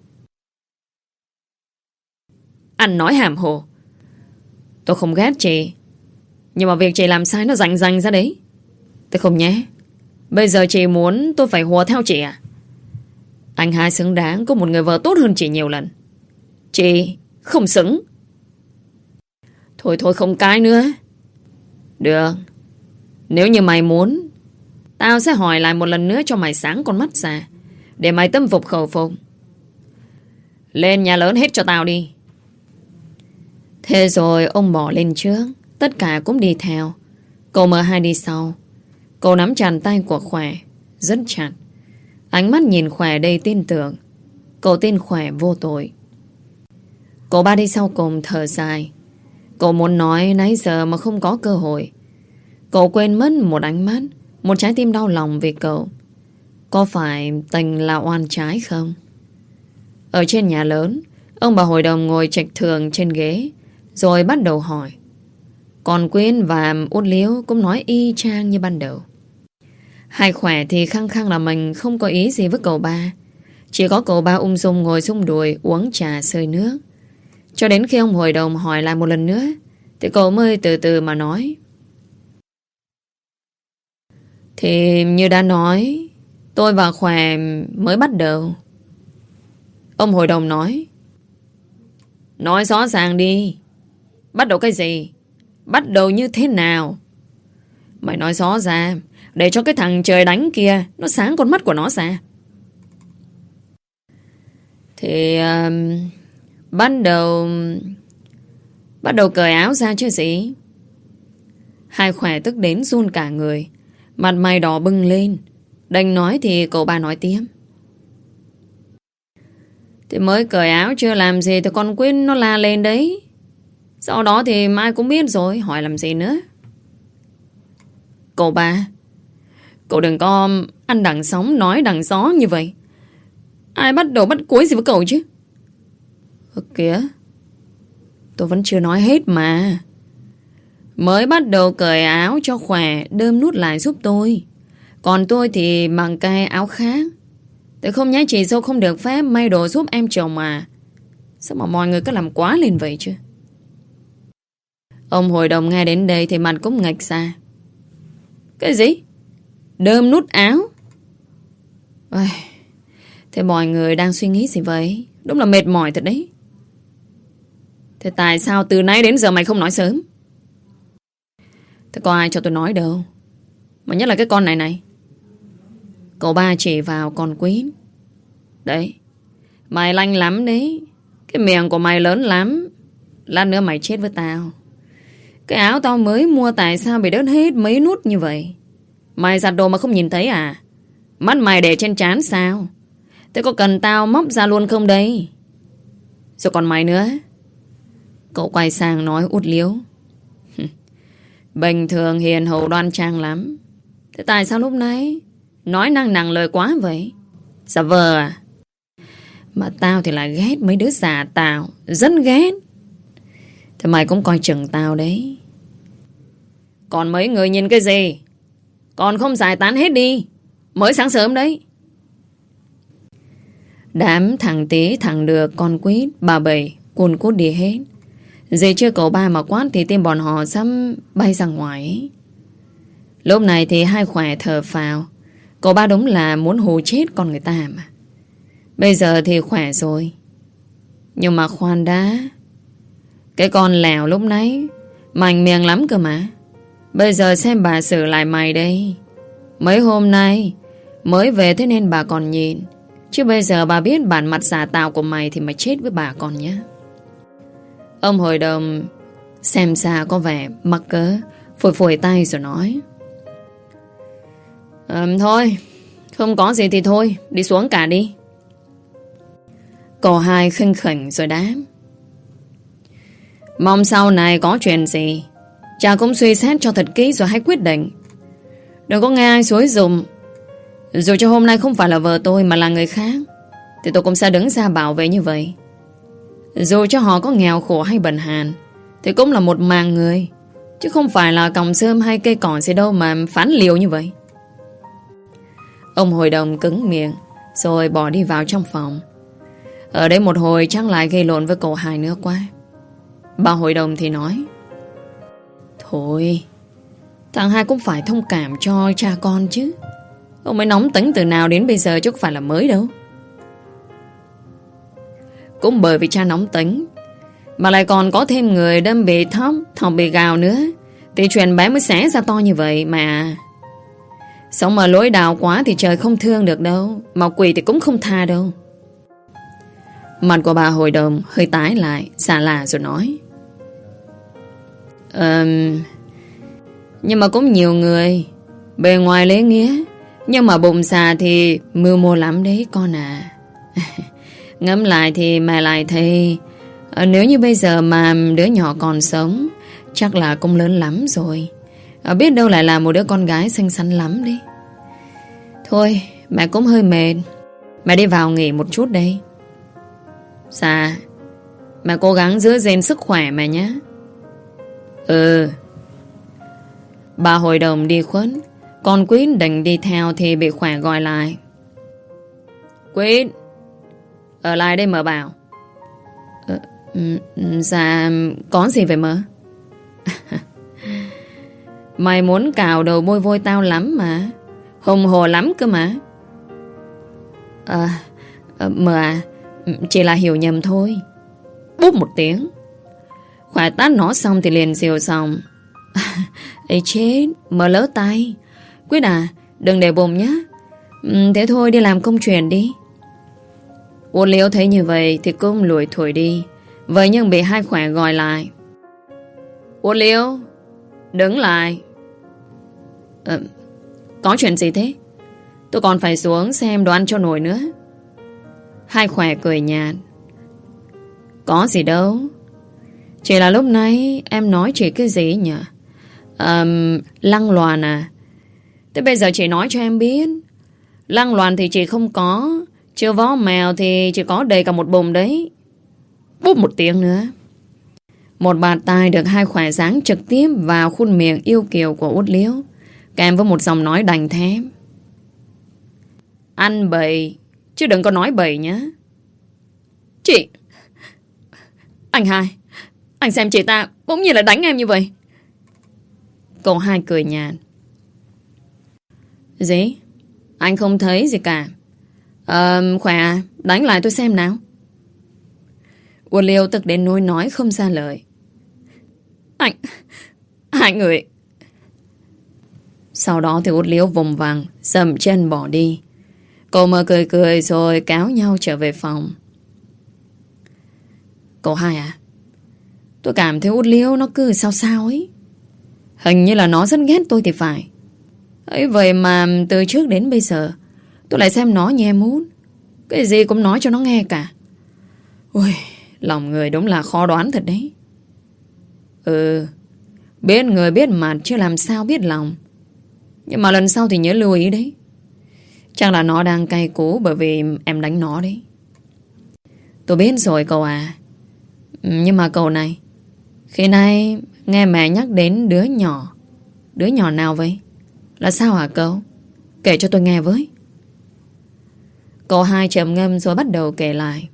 anh nói hàm hồ. Tôi không ghét chị, nhưng mà việc chị làm sai nó rành rành ra đấy. Tôi không nhé. Bây giờ chị muốn tôi phải hùa theo chị à? Anh hai xứng đáng có một người vợ tốt hơn chị nhiều lần. Chị không xứng. Thôi không cãi nữa. Được, nếu như mày muốn, tao sẽ hỏi lại một lần nữa cho mày sáng con mắt ra, để mày tâm phục khẩu phục. Lên nhà lớn hết cho tao đi. Thế rồi ông bỏ lên trước, tất cả cũng đi theo. Cậu M2 đi sau. Cậu nắm chặt tay của Khỏe rất chặt, ánh mắt nhìn Khỏe đầy tin tưởng. Cậu tin Khỏe vô tội. Cậu ba đi sau cùng thở dài. Cậu muốn nói nãy giờ mà không có cơ hội. Cậu quên mất một ánh mắt, một trái tim đau lòng vì cậu. Có phải tình là oan trái không? Ở trên nhà lớn, ông bà hội đồng ngồi trịch thường trên ghế, rồi bắt đầu hỏi. Còn Quyến và Út Liễu cũng nói y chang như ban đầu. Hai Khỏe thì khăng khăng là mình không có ý gì với cậu ba. Chỉ có cậu ba ung dung ngồi xung đùi uống trà sơi nước. Cho đến khi ông hội đồng hỏi lại một lần nữa, thì cậu mới từ từ mà nói: thì như đã nói, tôi và Khỏe mới bắt đầu. Ông hội đồng nói: nói rõ ràng đi. Bắt đầu cái gì? Bắt đầu như thế nào? Mày nói rõ ra, để cho cái thằng trời đánh kia nó sáng con mắt của nó ra. Thì bắt đầu cởi áo ra chứ gì. Hai Khỏe tức đến run cả người, mặt mày đỏ bừng lên. Đành nói thì cậu ba nói tiếp: thì mới cởi áo chưa làm gì thì con Quyến nó la lên đấy. Sau đó thì mai cũng biết rồi, hỏi làm gì nữa. Cậu ba, cậu đừng có ăn đằng sóng nói đằng gió như vậy. Ai bắt đầu bắt cuối gì với cậu chứ? Kìa, tôi vẫn chưa nói hết mà. Mới bắt đầu cởi áo cho Khỏe đơm nút lại giúp tôi. Còn tôi thì mặc cái áo khác. Tôi không nhá, chị dâu không được phép may đồ giúp em chồng mà. Sao mà mọi người cứ làm quá lên vậy chứ? Ông hội đồng nghe đến đây thì mặt cũng ngạch ra. Cái gì? Đơm nút áo? Thế mọi người đang suy nghĩ gì vậy? Đúng là mệt mỏi thật đấy. Thế tại sao từ nãy đến giờ mày không nói sớm? Thế có ai cho tôi nói đâu. Mà nhất là cái con này. Cậu ba chỉ vào con Quýt. Đấy, mày lanh lắm đấy. Cái miệng của mày lớn lắm. Lát nữa mày chết với tao. Cái áo tao mới mua tại sao bị đớt hết mấy nút như vậy? Mày giặt đồ mà không nhìn thấy à? Mắt mày để trên trán sao? Thế có cần tao móc ra luôn không đây? Rồi còn mày nữa. Cậu quay sang nói út liếu. Bình thường hiền hậu đoan trang lắm. Thế tại sao lúc nãy nói năng nặng lời quá vậy? Giả vờ à? Mà tao thì lại ghét mấy đứa giả tạo. Rất ghét. Thế mày cũng coi chừng tao đấy. Còn mấy người nhìn cái gì? Còn không giải tán hết đi. Mới sáng sớm đấy. Đám thằng Tí, thằng Được, con Quýt, bà Bảy cuồn cút đi hết. Dì chưa cậu ba mà quát thì tim bọn họ sắp bay ra ngoài ấy. Lúc này thì hai khỏe thở phào. Cậu ba đúng là muốn hù chết con người ta mà. Bây giờ thì khỏe rồi. Nhưng mà khoan đã. Cái con Lèo lúc nãy mạnh miệng lắm cơ mà. Bây giờ xem bà xử lại mày đây. Mấy hôm nay mới về thế nên bà còn nhìn. Chứ bây giờ bà biết bản mặt giả tạo của mày thì mày chết với bà con nhé. Ông hội đồng xem xa có vẻ mắc cỡ, phủi phủi tay rồi nói. Thôi, không có gì thì thôi, đi xuống cả đi. Cậu hai khinh khỉnh rồi đáp. Mong sau này có chuyện gì cha cũng suy xét cho thật kỹ rồi hãy quyết định. Đừng có nghe ai xúi giùm. Dù cho hôm nay không phải là vợ tôi mà là người khác thì tôi cũng sẽ đứng ra bảo vệ như vậy. Dù cho họ có nghèo khổ hay bần hàn thì cũng là một mạng người, chứ không phải là còng sơm hay cây cỏ gì đâu mà phán liều như vậy. Ông hội đồng cứng miệng rồi bỏ đi vào trong phòng. Ở đây một hồi chắc lại gây lộn với cậu hai nữa quá. Bà hội đồng thì nói. Thôi, thằng hai cũng phải thông cảm cho cha con chứ. Ông mới nóng tính từ nào đến bây giờ chứ không phải là mới đâu. Cũng bởi vì cha nóng tính mà lại còn có thêm người đâm bị thóc, thọc bị gào nữa thì chuyện bé mới xé ra to như vậy mà. Sống mà lối đào quá thì trời không thương được đâu, mà quỷ thì cũng không tha đâu. Mặt của bà hội đồng hơi tái lại, xả lạ rồi nói. Nhưng mà cũng nhiều người bề ngoài lễ nghĩa, nhưng mà bụng xà thì mưu mô lắm đấy con à. Ngẫm lại thì mẹ lại thấy nếu như bây giờ mà đứa nhỏ còn sống chắc là cũng lớn lắm rồi. Biết đâu lại là một đứa con gái xinh xắn lắm đấy. Thôi mẹ cũng hơi mệt, mẹ đi vào nghỉ một chút đây. Dạ, mẹ cố gắng giữ gìn sức khỏe mẹ nhé. Ừ. Bà hội đồng đi khuất. Còn Quýt định đi theo thì bị khỏe gọi lại. Quýt, ở lại đây mợ bảo. Dạ, có gì vậy mợ? Mày muốn cào đầu bôi vôi tao lắm mà. Hùng hồ lắm cơ mà. Mợ à, chỉ là hiểu nhầm thôi. Búp một tiếng. Khỏe tát nó xong thì liền xìu xong. Ê chết, mợ lỡ tay. Quyết à, đừng để bụng nhá. Thế thôi đi làm công chuyện đi. Uốn Liễu thấy như vậy thì cũng lùi thổi đi. Vậy nhưng bị hai khỏe gọi lại. Uốn Liễu, đứng lại. Có chuyện gì thế? Tôi còn phải xuống xem đồ ăn cho nổi nữa. Hai khỏe cười nhạt. Có gì đâu. Chỉ là lúc nãy em nói chị cái gì nhỉ? Lăng loàn à? Thế bây giờ chị nói cho em biết. Lăng loàn thì chị không có. Chưa vó mèo thì chỉ có đầy cả một bụng đấy. Búp một tiếng nữa. Một bạt tai được hai khỏe giáng trực tiếp vào khuôn miệng yêu kiều của Út Liễu, kèm với một giọng nói đành thép. Ăn bậy, chứ đừng có nói bậy nhé. Chị, anh hai, anh xem chị ta bỗng nhiên là đánh em như vậy. Cậu hai cười nhạt. Gì? Anh không thấy gì cả. Khỏe à, đánh lại tôi xem nào. Uất Liêu tức đến nỗi nói không ra lời. Hai người. Sau đó thì Uất Liêu vùng vằng, dậm chân bỏ đi. Cậu Mơ cười cười rồi cáo nhau trở về phòng. Cậu Hai à, tôi cảm thấy Uất Liêu nó cứ sao sao ấy. Hình như là nó rất ghét tôi thì phải. Ấy vậy mà từ trước đến bây giờ tôi lại xem nó như em út. Cái gì cũng nói cho nó nghe cả. Ôi, lòng người đúng là khó đoán thật đấy. Biết người biết mặt chứ làm sao biết lòng. Nhưng mà lần sau thì nhớ lưu ý đấy. Chắc là nó đang cay cú bởi vì em đánh nó đấy. Tôi biết rồi cậu à. Nhưng mà cậu này, khi nay nghe mẹ nhắc đến đứa nhỏ. Đứa nhỏ nào vậy? Là sao hả cậu? Kể cho tôi nghe với. Cậu Hai trầm ngâm rồi bắt đầu kể lại.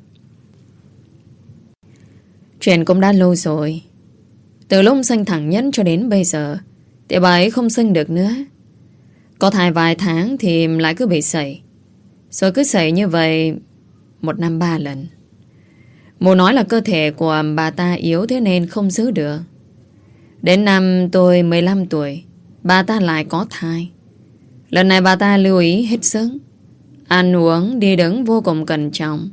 Chuyện cũng đã lâu rồi. Từ lúc sinh thằng Nhân cho đến bây giờ thì bà ấy không sinh được nữa. Có thai vài tháng thì lại cứ bị sẩy. Rồi cứ sẩy như vậy 1 năm 3 lần. Mụ nói là cơ thể của bà ta yếu thế nên không giữ được. Đến năm tôi 15 tuổi, bà ta lại có thai. Lần này bà ta lưu ý hết sức. Ăn uống, đi đứng vô cùng cẩn trọng.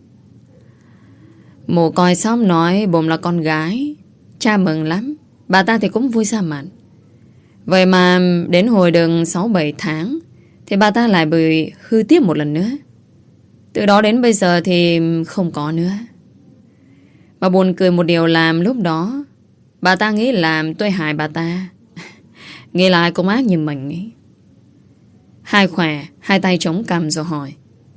Mụ coi xong nói bụng là con gái. Cha mừng lắm. Bà ta thì cũng vui ra mặt. Vậy mà đến hồi được 6-7 tháng thì bà ta lại bị hư tiếp một lần nữa. Từ đó đến bây giờ thì không có nữa. Mà buồn cười một điều làm lúc đó bà ta nghĩ là tôi hại bà ta. Nghĩ lại cũng ác như mình ấy. Hai khỏe, hai tay chống cằm rồi hỏi.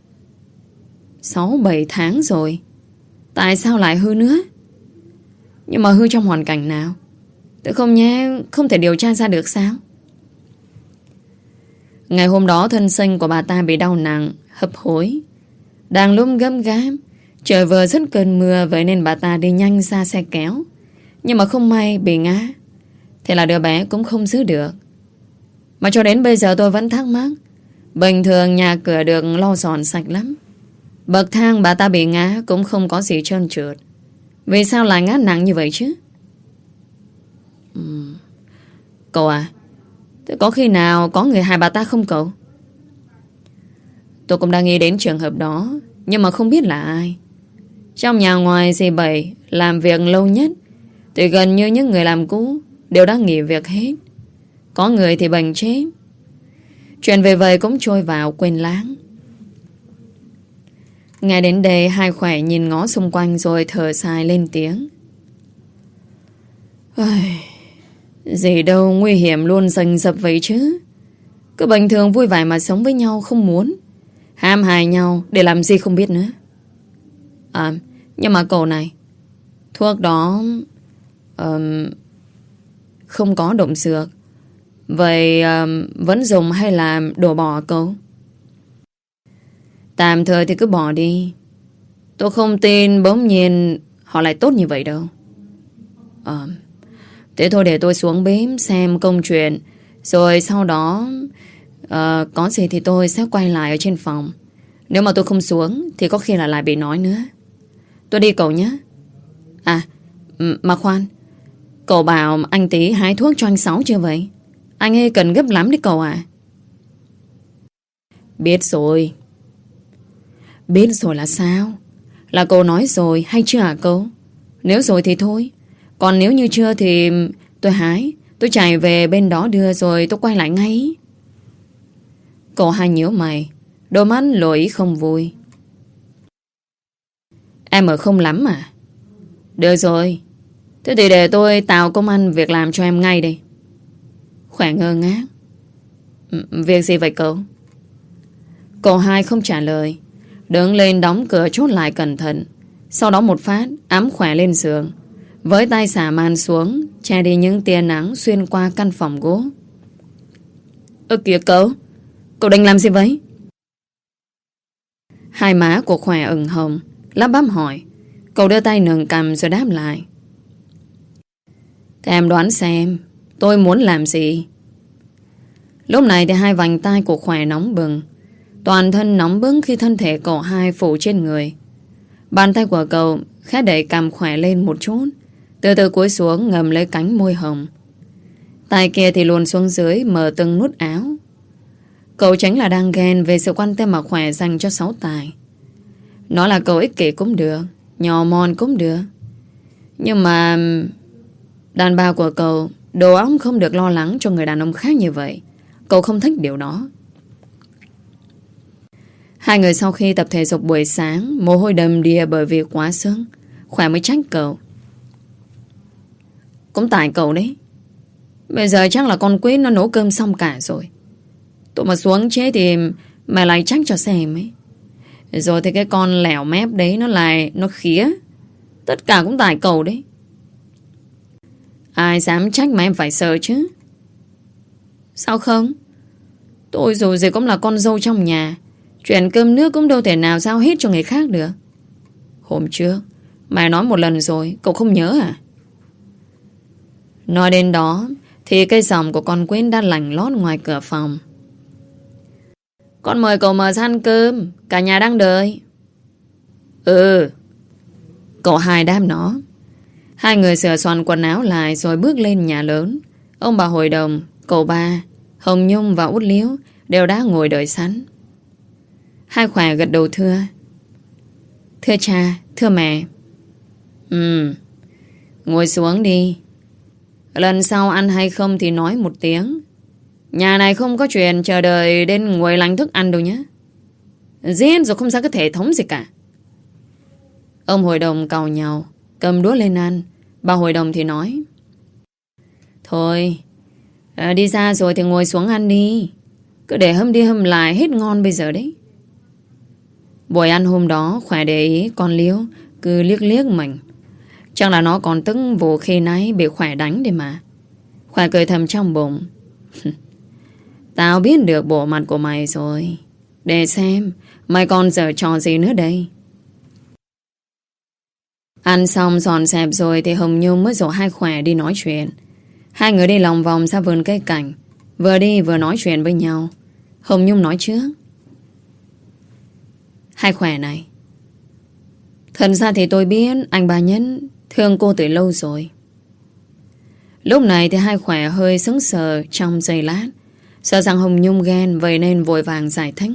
6-7 tháng rồi, tại sao lại hư nữa? Nhưng mà hư trong hoàn cảnh nào? Tôi không nhé, không thể điều tra ra được sao? Ngày hôm đó thân sinh của bà ta bị đau nặng, hấp hối. Đang lúc gấp gáp, trời vừa dứt cơn mưa, vậy nên bà ta đi nhanh ra xe kéo. Nhưng mà không may bị ngã. Thế là đứa bé cũng không giữ được. Mà cho đến bây giờ tôi vẫn thắc mắc. Bình thường nhà cửa được lau dọn sạch lắm. Bậc thang bà ta bị ngã cũng không có gì trơn trượt. Vì sao lại ngã nặng như vậy chứ? Cậu à, thế có khi nào có người hại bà ta không cậu? Tôi cũng đang nghĩ đến trường hợp đó, nhưng mà không biết là ai. Trong nhà ngoài dì Bảy làm việc lâu nhất thì gần như những người làm cũ đều đã nghỉ việc hết. Có người thì bệnh chết. Chuyện về vậy cũng trôi vào quên lãng. Nghe đến đây hai khỏe nhìn ngó xung quanh rồi thở dài lên tiếng. Gì đâu nguy hiểm luôn rình rập vậy chứ. Cứ bình thường vui vẻ mà sống với nhau không muốn. Hãm hại nhau để làm gì không biết nữa. Nhưng mà cậu này, thuốc đó không có động dược. Vậy vẫn dùng hay là đổ bỏ cậu? Tạm thời thì cứ bỏ đi. Tôi không tin bỗng nhiên họ lại tốt như vậy đâu. Thế thôi để tôi xuống bếp xem công chuyện. Rồi sau đó có gì thì tôi sẽ quay lại ở trên phòng. Nếu mà tôi không xuống thì có khi là lại bị nói nữa. Tôi đi cậu nhé. Mà khoan, cậu bảo anh Tí hái thuốc cho anh Sáu chưa vậy? Anh ấy cần gấp lắm đấy cậu à. Biết rồi. Biết rồi là sao? Là cậu nói rồi hay chưa hả cậu? Nếu rồi thì thôi. Còn nếu như chưa thì tôi hái. Tôi chạy về bên đó đưa rồi tôi quay lại ngay. Cậu Hai nhíu mày, đôi mắt lộ ý không vui. Em ở không lắm à? Được rồi. Thế thì để tôi tạo công ăn việc làm cho em ngay đây. Khỏe ngơ ngác. Việc gì vậy cậu? Cậu Hai không trả lời, đứng lên đóng cửa chốt lại cẩn thận. Sau đó một phát ẵm Khỏe lên giường, với tay xả màn xuống, che đi những tia nắng xuyên qua căn phòng gỗ. Kìa cậu, cậu định làm gì vậy? Hai má của Khỏe ửng hồng, lắp bắp hỏi. Cậu đưa tay nâng cằm rồi đáp lại. Thế em đoán xem tôi muốn làm gì? Lúc này thì hai vành tay của Khỏe nóng bừng, toàn thân nóng bừng khi thân thể cậu Hai phủ trên người. Bàn tay của cậu khẽ đẩy cằm khỏe lên một chút, từ từ cúi xuống ngầm lấy cánh môi hồng. Tay kia thì luồn xuống dưới mở từng nút áo. Cậu chính là đang ghen về sự quan tâm mà khỏe dành cho Sáu Tài. Nó là cậu ích kỷ cũng được, nhỏ mòn cũng được. Nhưng mà đàn bà của cậu đầu óc không được lo lắng cho người đàn ông khác như vậy. Cậu không thích điều đó. Hai người sau khi tập thể dục buổi sáng, mồ hôi đầm đìa bởi vì quá sướng, Khỏe mới trách cậu. Cũng tại cậu đấy. Bây giờ chắc là con Quýt nó nấu cơm xong cả rồi. Tụi mà xuống chế thì mày lại trách cho xem ấy. Rồi thì cái con lẻo mép đấy nó khía. Tất cả cũng tại cậu đấy. Ai dám trách mà em phải sợ chứ? Sao không? Tôi dù gì cũng là con dâu trong nhà. Chuyện cơm nước cũng đâu thể nào giao hết cho người khác được. Hôm trước mày nói một lần rồi, cậu không nhớ à? Nói đến đó thì cây giọng của con Quýt đã lành lót ngoài cửa phòng. Con mời cậu mờ ra ăn cơm, cả nhà đang đợi. Ừ. Cậu Hai đáp nó. Hai người sửa soạn quần áo lại rồi bước lên nhà lớn. Ông bà Hội Đồng, cậu Ba, Hồng Nhung và Út Liếu đều đã ngồi đợi sẵn. Hai Khỏe gật đầu thưa. Thưa cha, thưa mẹ. Ngồi xuống đi. Lần sau ăn hay không thì nói một tiếng. Nhà này không có chuyện chờ đợi đến nguội lạnh thức ăn đâu nhé. Giết rồi không ra cái thể thống gì cả. Ông Hội Đồng càu nhàu, cầm đũa lên ăn. Bà Hội Đồng thì nói. Thôi, đi ra rồi thì ngồi xuống ăn đi. Cứ để hâm đi hâm lại hết ngon bây giờ đấy. Buổi ăn hôm đó Khỏe để ý con Liếu cứ liếc liếc mình. Chắc là nó còn tức vụ khi nãy bị Khỏe đánh đi mà. Khỏe cười thầm trong bụng. Tao biết được bộ mặt của mày rồi. Để xem mày còn giở trò gì nữa đây. Ăn xong dọn dẹp rồi thì Hồng Nhung mới dỗ hai Khỏe đi nói chuyện. Hai người đi lòng vòng ra vườn cây cảnh, vừa đi vừa nói chuyện với nhau. Hồng Nhung nói trước. Hai Khỏe này, thật ra thì tôi biết anh bà Nhân thương cô từ lâu rồi. Lúc này thì hai Khỏe hơi sững sờ trong giây lát, sợ rằng Hồng Nhung ghen, vậy nên vội vàng giải thích.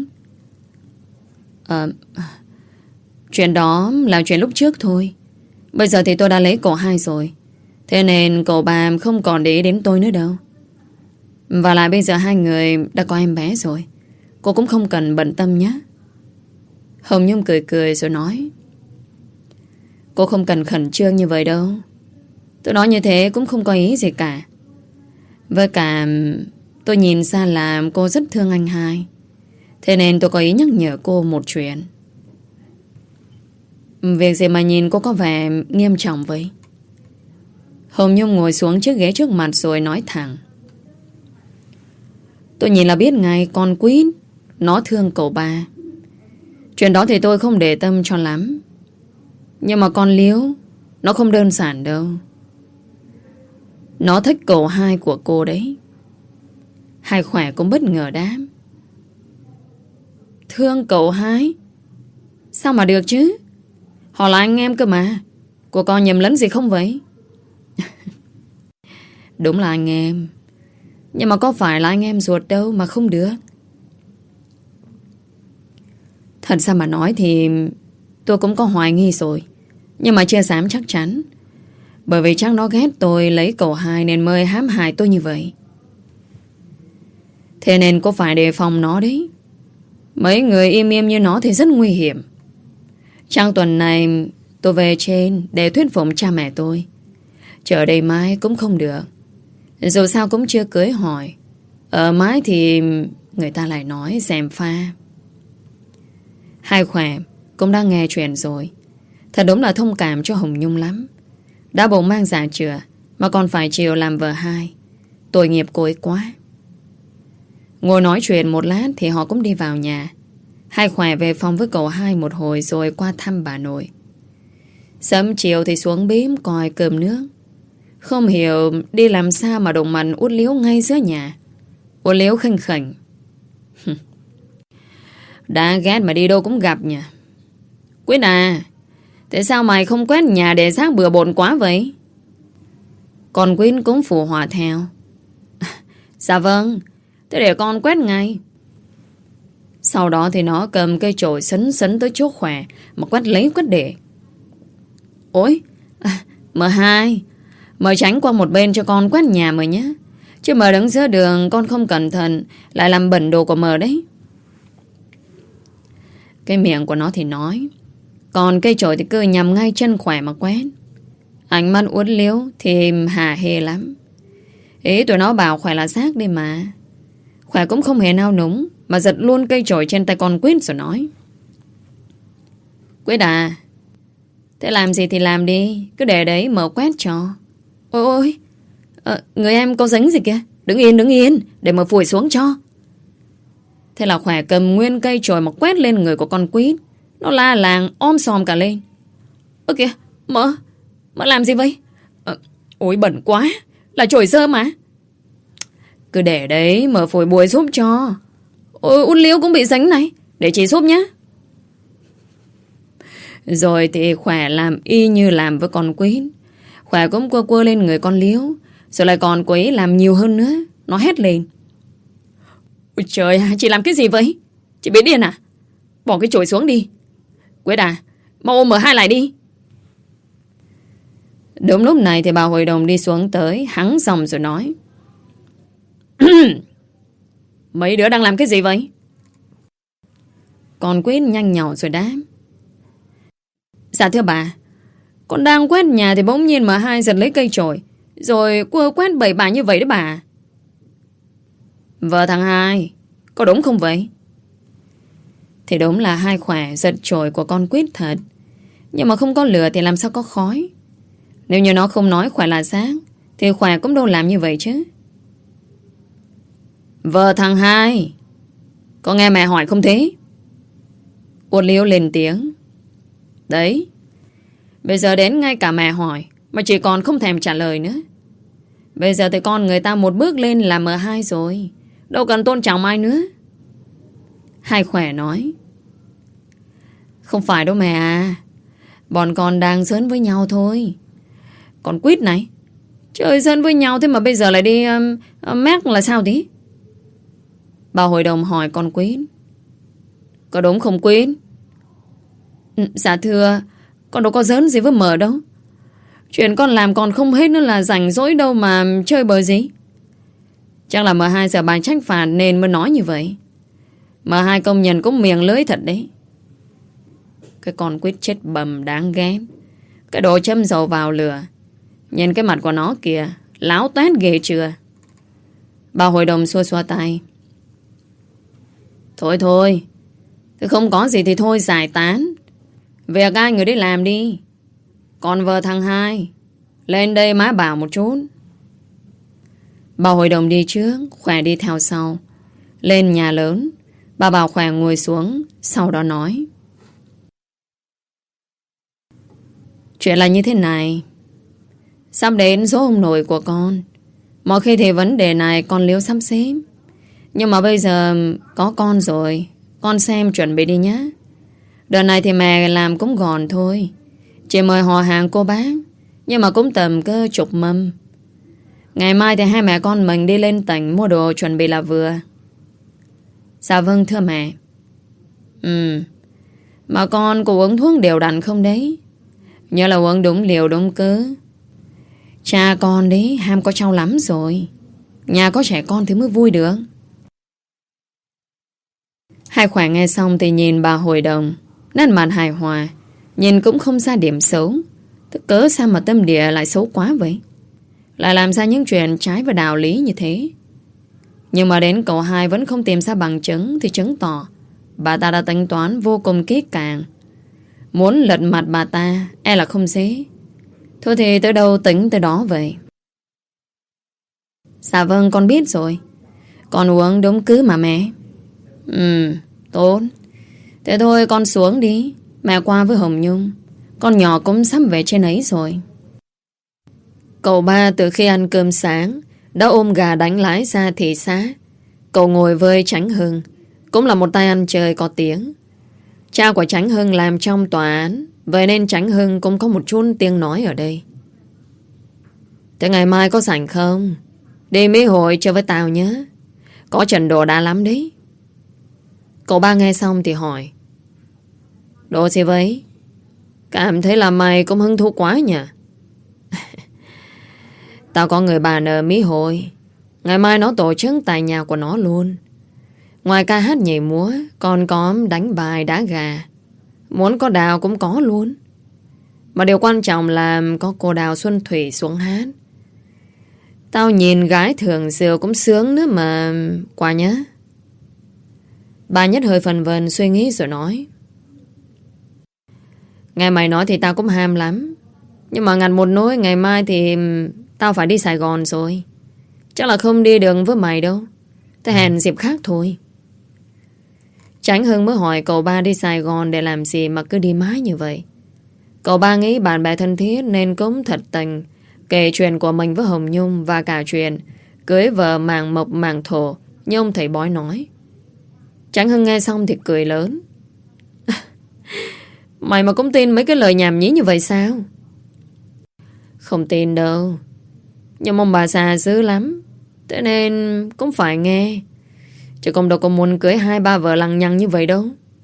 Chuyện đó là chuyện lúc trước thôi. Bây giờ thì tôi đã lấy cậu Hai rồi, thế nên cậu bà không còn để ý đến tôi nữa đâu. Và lại bây giờ hai người đã có em bé rồi, cô cũng không cần bận tâm nhé. Hồng Nhung cười cười rồi nói. Cô không cần khẩn trương như vậy đâu. Tôi nói như thế cũng không có ý gì cả. Với cả tôi nhìn ra là cô rất thương anh Hai, thế nên tôi có ý nhắc nhở cô một chuyện. Việc gì mà nhìn cô có vẻ nghiêm trọng vậy? Hồng Nhung ngồi xuống chiếc ghế trước mặt rồi nói thẳng. Tôi nhìn là biết ngay con Quýt nó thương cậu ba. Chuyện đó thì tôi không để tâm cho lắm. Nhưng mà con Liếu nó không đơn giản đâu. Nó thích cậu Hai của cô đấy. Hai Khỏe cũng bất ngờ đáp. Thương cậu Hai? Sao mà được chứ? Họ là anh em cơ mà. Cô có nhầm lẫn gì không vậy? Đúng là anh em, nhưng mà có phải là anh em ruột đâu mà không được. Thật ra mà nói thì tôi cũng có hoài nghi rồi, nhưng mà chưa dám chắc chắn. Bởi vì chắc nó ghét tôi lấy cậu Hai nên mới hãm hại tôi như vậy. Thế nên cô phải đề phòng nó đấy. Mấy người im im như nó thì rất nguy hiểm. Trong tuần này tôi về trên để thuyết phục cha mẹ tôi. Chờ đây mãi cũng không được. Dù sao cũng chưa cưới hỏi. Ở mãi thì người ta lại nói gièm pha. Hai Khỏe cũng đang nghe chuyện rồi. Thật đúng là thông cảm cho Hồng Nhung lắm. Đã bụng mang dạ chữa mà còn phải chịu làm vợ hai. Tội nghiệp cô ấy quá. Ngồi nói chuyện một lát thì họ cũng đi vào nhà. Hai Khỏe về phòng với cậu Hai một hồi rồi qua thăm bà nội. Sớm chiều thì xuống bếp coi cơm nước. Không hiểu đi làm sao mà đụng mặt Út Liếu ngay giữa nhà. Út Liếu khinh khỉnh. Đã ghét mà đi đâu cũng gặp nhỉ. Quyết à, Tại sao mày không quét nhà để rác bừa bộn quá vậy? Con Quýt cũng phụ họa theo. Dạ vâng, thế để con quét ngay. Sau đó thì nó cầm cây chổi sấn sấn tới chỗ Khỏe mà quét lấy quét để. Ôi, M2, mời tránh qua một bên cho con quét nhà mời nhé. Chứ mờ đứng giữa đường con không cẩn thận lại làm bẩn đồ của mờ đấy. Cái miệng của nó thì nói, còn cây chổi thì cứ nhằm ngay chân Khỏe mà quét. Ánh mắt uốn liếu thì hả hê lắm. Ý tụi nó bảo Khỏe là xác đi mà. Khỏe cũng không hề nao núng mà giật luôn cây chổi trên tay con Quýt rồi nói, Quýt à, thế làm gì thì làm đi, cứ để đấy mở quét cho. Ôi, người em có dính gì kìa. Đứng yên, để mở phủi xuống cho. Thế là Khỏe cầm nguyên cây chổi mà quét lên người của con Quýt. Nó la làng om sòm cả lên. Ơ kìa, mợ làm gì vậy? Ôi bẩn quá, là chổi dơ mà. Cứ để đấy, mở phổi bùi giúp cho. Ôi út liếu cũng bị dính này, để chị giúp nhé. Rồi thì Khỏe làm y như làm với con Quýt. Khỏe cũng quơ lên người con liếu. Rồi lại còn cô ấy làm nhiều hơn nữa. Nó hét lên, ôi trời, chị làm cái gì vậy? Chị bị điên à? Bỏ cái chổi xuống đi. Quýt à, mau ôm M2 lại đi. Đúng lúc này thì bà hội đồng đi xuống tới, hắng giọng rồi nói, mấy đứa đang làm cái gì vậy? Con Quýt nhanh nhỏ rồi đáp, dạ thưa bà, con đang quét nhà thì bỗng nhiên M2 giật lấy cây chổi rồi quét bậy bạ như vậy đó bà. Vợ thằng Hai, có đúng không vậy? Thì đúng là Hai Khỏe giật chổi của con Quýt thật. Nhưng mà không có lửa thì làm sao có khói. Nếu như nó không nói Khỏe là xác thì Khỏe cũng đâu làm như vậy chứ. Vợ thằng Hai, có nghe mẹ hỏi không thế? Uột liêu lên tiếng. Đấy, bây giờ đến ngay cả mẹ hỏi mà chỉ còn không thèm trả lời nữa. Bây giờ thì con người ta một bước lên là M2 rồi, đâu cần tôn trọng ai nữa. Hai Khỏe nói, không phải đâu mẹ à, bọn con đang giỡn với nhau thôi. Con Quýt này, trời, giỡn với nhau thế mà bây giờ lại đi mét là sao thế? Bà hội đồng hỏi con Quýt, có đúng không Quýt? Dạ thưa, con đâu có giỡn gì với mờ đâu. Chuyện con làm còn không hết nữa là rảnh rỗi đâu mà chơi bời gì. Chắc là M2 giờ bà trách phạt nên mới nói như vậy. M2 công nhận cũng miệng lưỡi thật đấy. Cái con Quýt chết bầm đáng ghét. Cái đồ châm dầu vào lửa. Nhìn cái mặt của nó kìa, láo toét ghê chưa? Bà hội đồng xua xua tay. Thôi, thế không có gì thì thôi giải tán. Việc ai người đi làm đi. Còn vợ thằng Hai, lên đây má bảo một chút. Bà hội đồng đi trước, Khỏe đi theo sau. Lên nhà lớn, bà bảo Khỏe ngồi xuống, sau đó nói, chuyện là như thế này. Sắp đến số ông nội của con. Mọi khi thì vấn đề này con liếu sắp xếp. Nhưng mà bây giờ có con rồi, con xem chuẩn bị đi nhé. Đợt này thì mẹ làm cũng gọn thôi, chỉ mời họ hàng cô bác, nhưng mà cũng tầm cơ chục mâm. Ngày mai thì hai mẹ con mình đi lên tỉnh mua đồ chuẩn bị là vừa. Dạ vâng thưa mẹ. Mà con có uống thuốc đều đặn không đấy? Nhớ là uống đúng liều đúng cớ. Cha con đấy ham có cháu lắm rồi. Nhà có trẻ con thì mới vui được. Hai Khỏe nghe xong thì nhìn bà hội đồng, nét mặt hài hòa, nhìn cũng không ra điểm xấu. Tức cớ sao mà tâm địa lại xấu quá vậy? Lại làm ra những chuyện trái với đạo lý như thế. Nhưng mà đến cậu hai vẫn không tìm ra bằng chứng, thì chứng tỏ bà ta đã tính toán vô cùng kỹ càng. Muốn lật mặt bà ta e là không dễ. Thôi thì tới đâu tính tới đó vậy. Dạ vâng con biết rồi. Con uống đúng cứ mà mẹ. Tốt. Thế thôi con xuống đi. Mẹ qua với Hồng Nhung. Con nhỏ cũng sắp về trên ấy rồi. Cậu ba từ khi ăn cơm sáng đã ôm gà đánh lái ra thị xã. Cậu ngồi với Chánh Hưng, cũng là một tay ăn chơi có tiếng. Cha của Chánh Hưng làm trong tòa án Vậy nên Chánh Hưng cũng có một chút tiếng nói ở đây. Thế ngày mai có rảnh không? Đi Mỹ Hội chơi với tao nhé. Có trận đồ đá lắm đấy. Cậu ba nghe xong thì hỏi. Đồ gì vậy? Cảm thấy là mày cũng hứng thú quá nhỉ? Tao có người bạn ở Mỹ Hội. Ngày mai nó tổ chức tại nhà của nó luôn. Ngoài ca hát nhảy múa, còn có đánh bài đá gà. Muốn có Đào cũng có luôn. Mà điều quan trọng là có cô Đào Xuân Thủy xuống hát. Tao nhìn gái thường rượu cũng sướng nữa mà. Qua nhá. Bà Nhất hơi phần vần suy nghĩ rồi nói. Nghe mày nói thì tao cũng ham lắm. Nhưng mà ngặt một nỗi ngày mai thì tao phải đi Sài Gòn rồi. Chắc là không đi được với mày đâu. Thế hẹn dịp khác thôi. Chánh Hưng mới hỏi cậu ba đi Sài Gòn để làm gì mà cứ đi mãi như vậy. Cậu ba nghĩ bạn bè thân thiết nên cũng thật tình kể chuyện của mình với Hồng Nhung và cả chuyện cưới vợ màng mộc màng thổ như ông thầy bói nói. Chánh Hưng nghe xong thì cười lớn. Mày mà cũng tin mấy cái lời nhảm nhí như vậy sao? Không tin đâu. Nhưng ông bà già dữ lắm. Thế nên cũng phải nghe. Chứ không đâu có muốn cưới 2-3 vợ lằng nhằng như vậy đâu.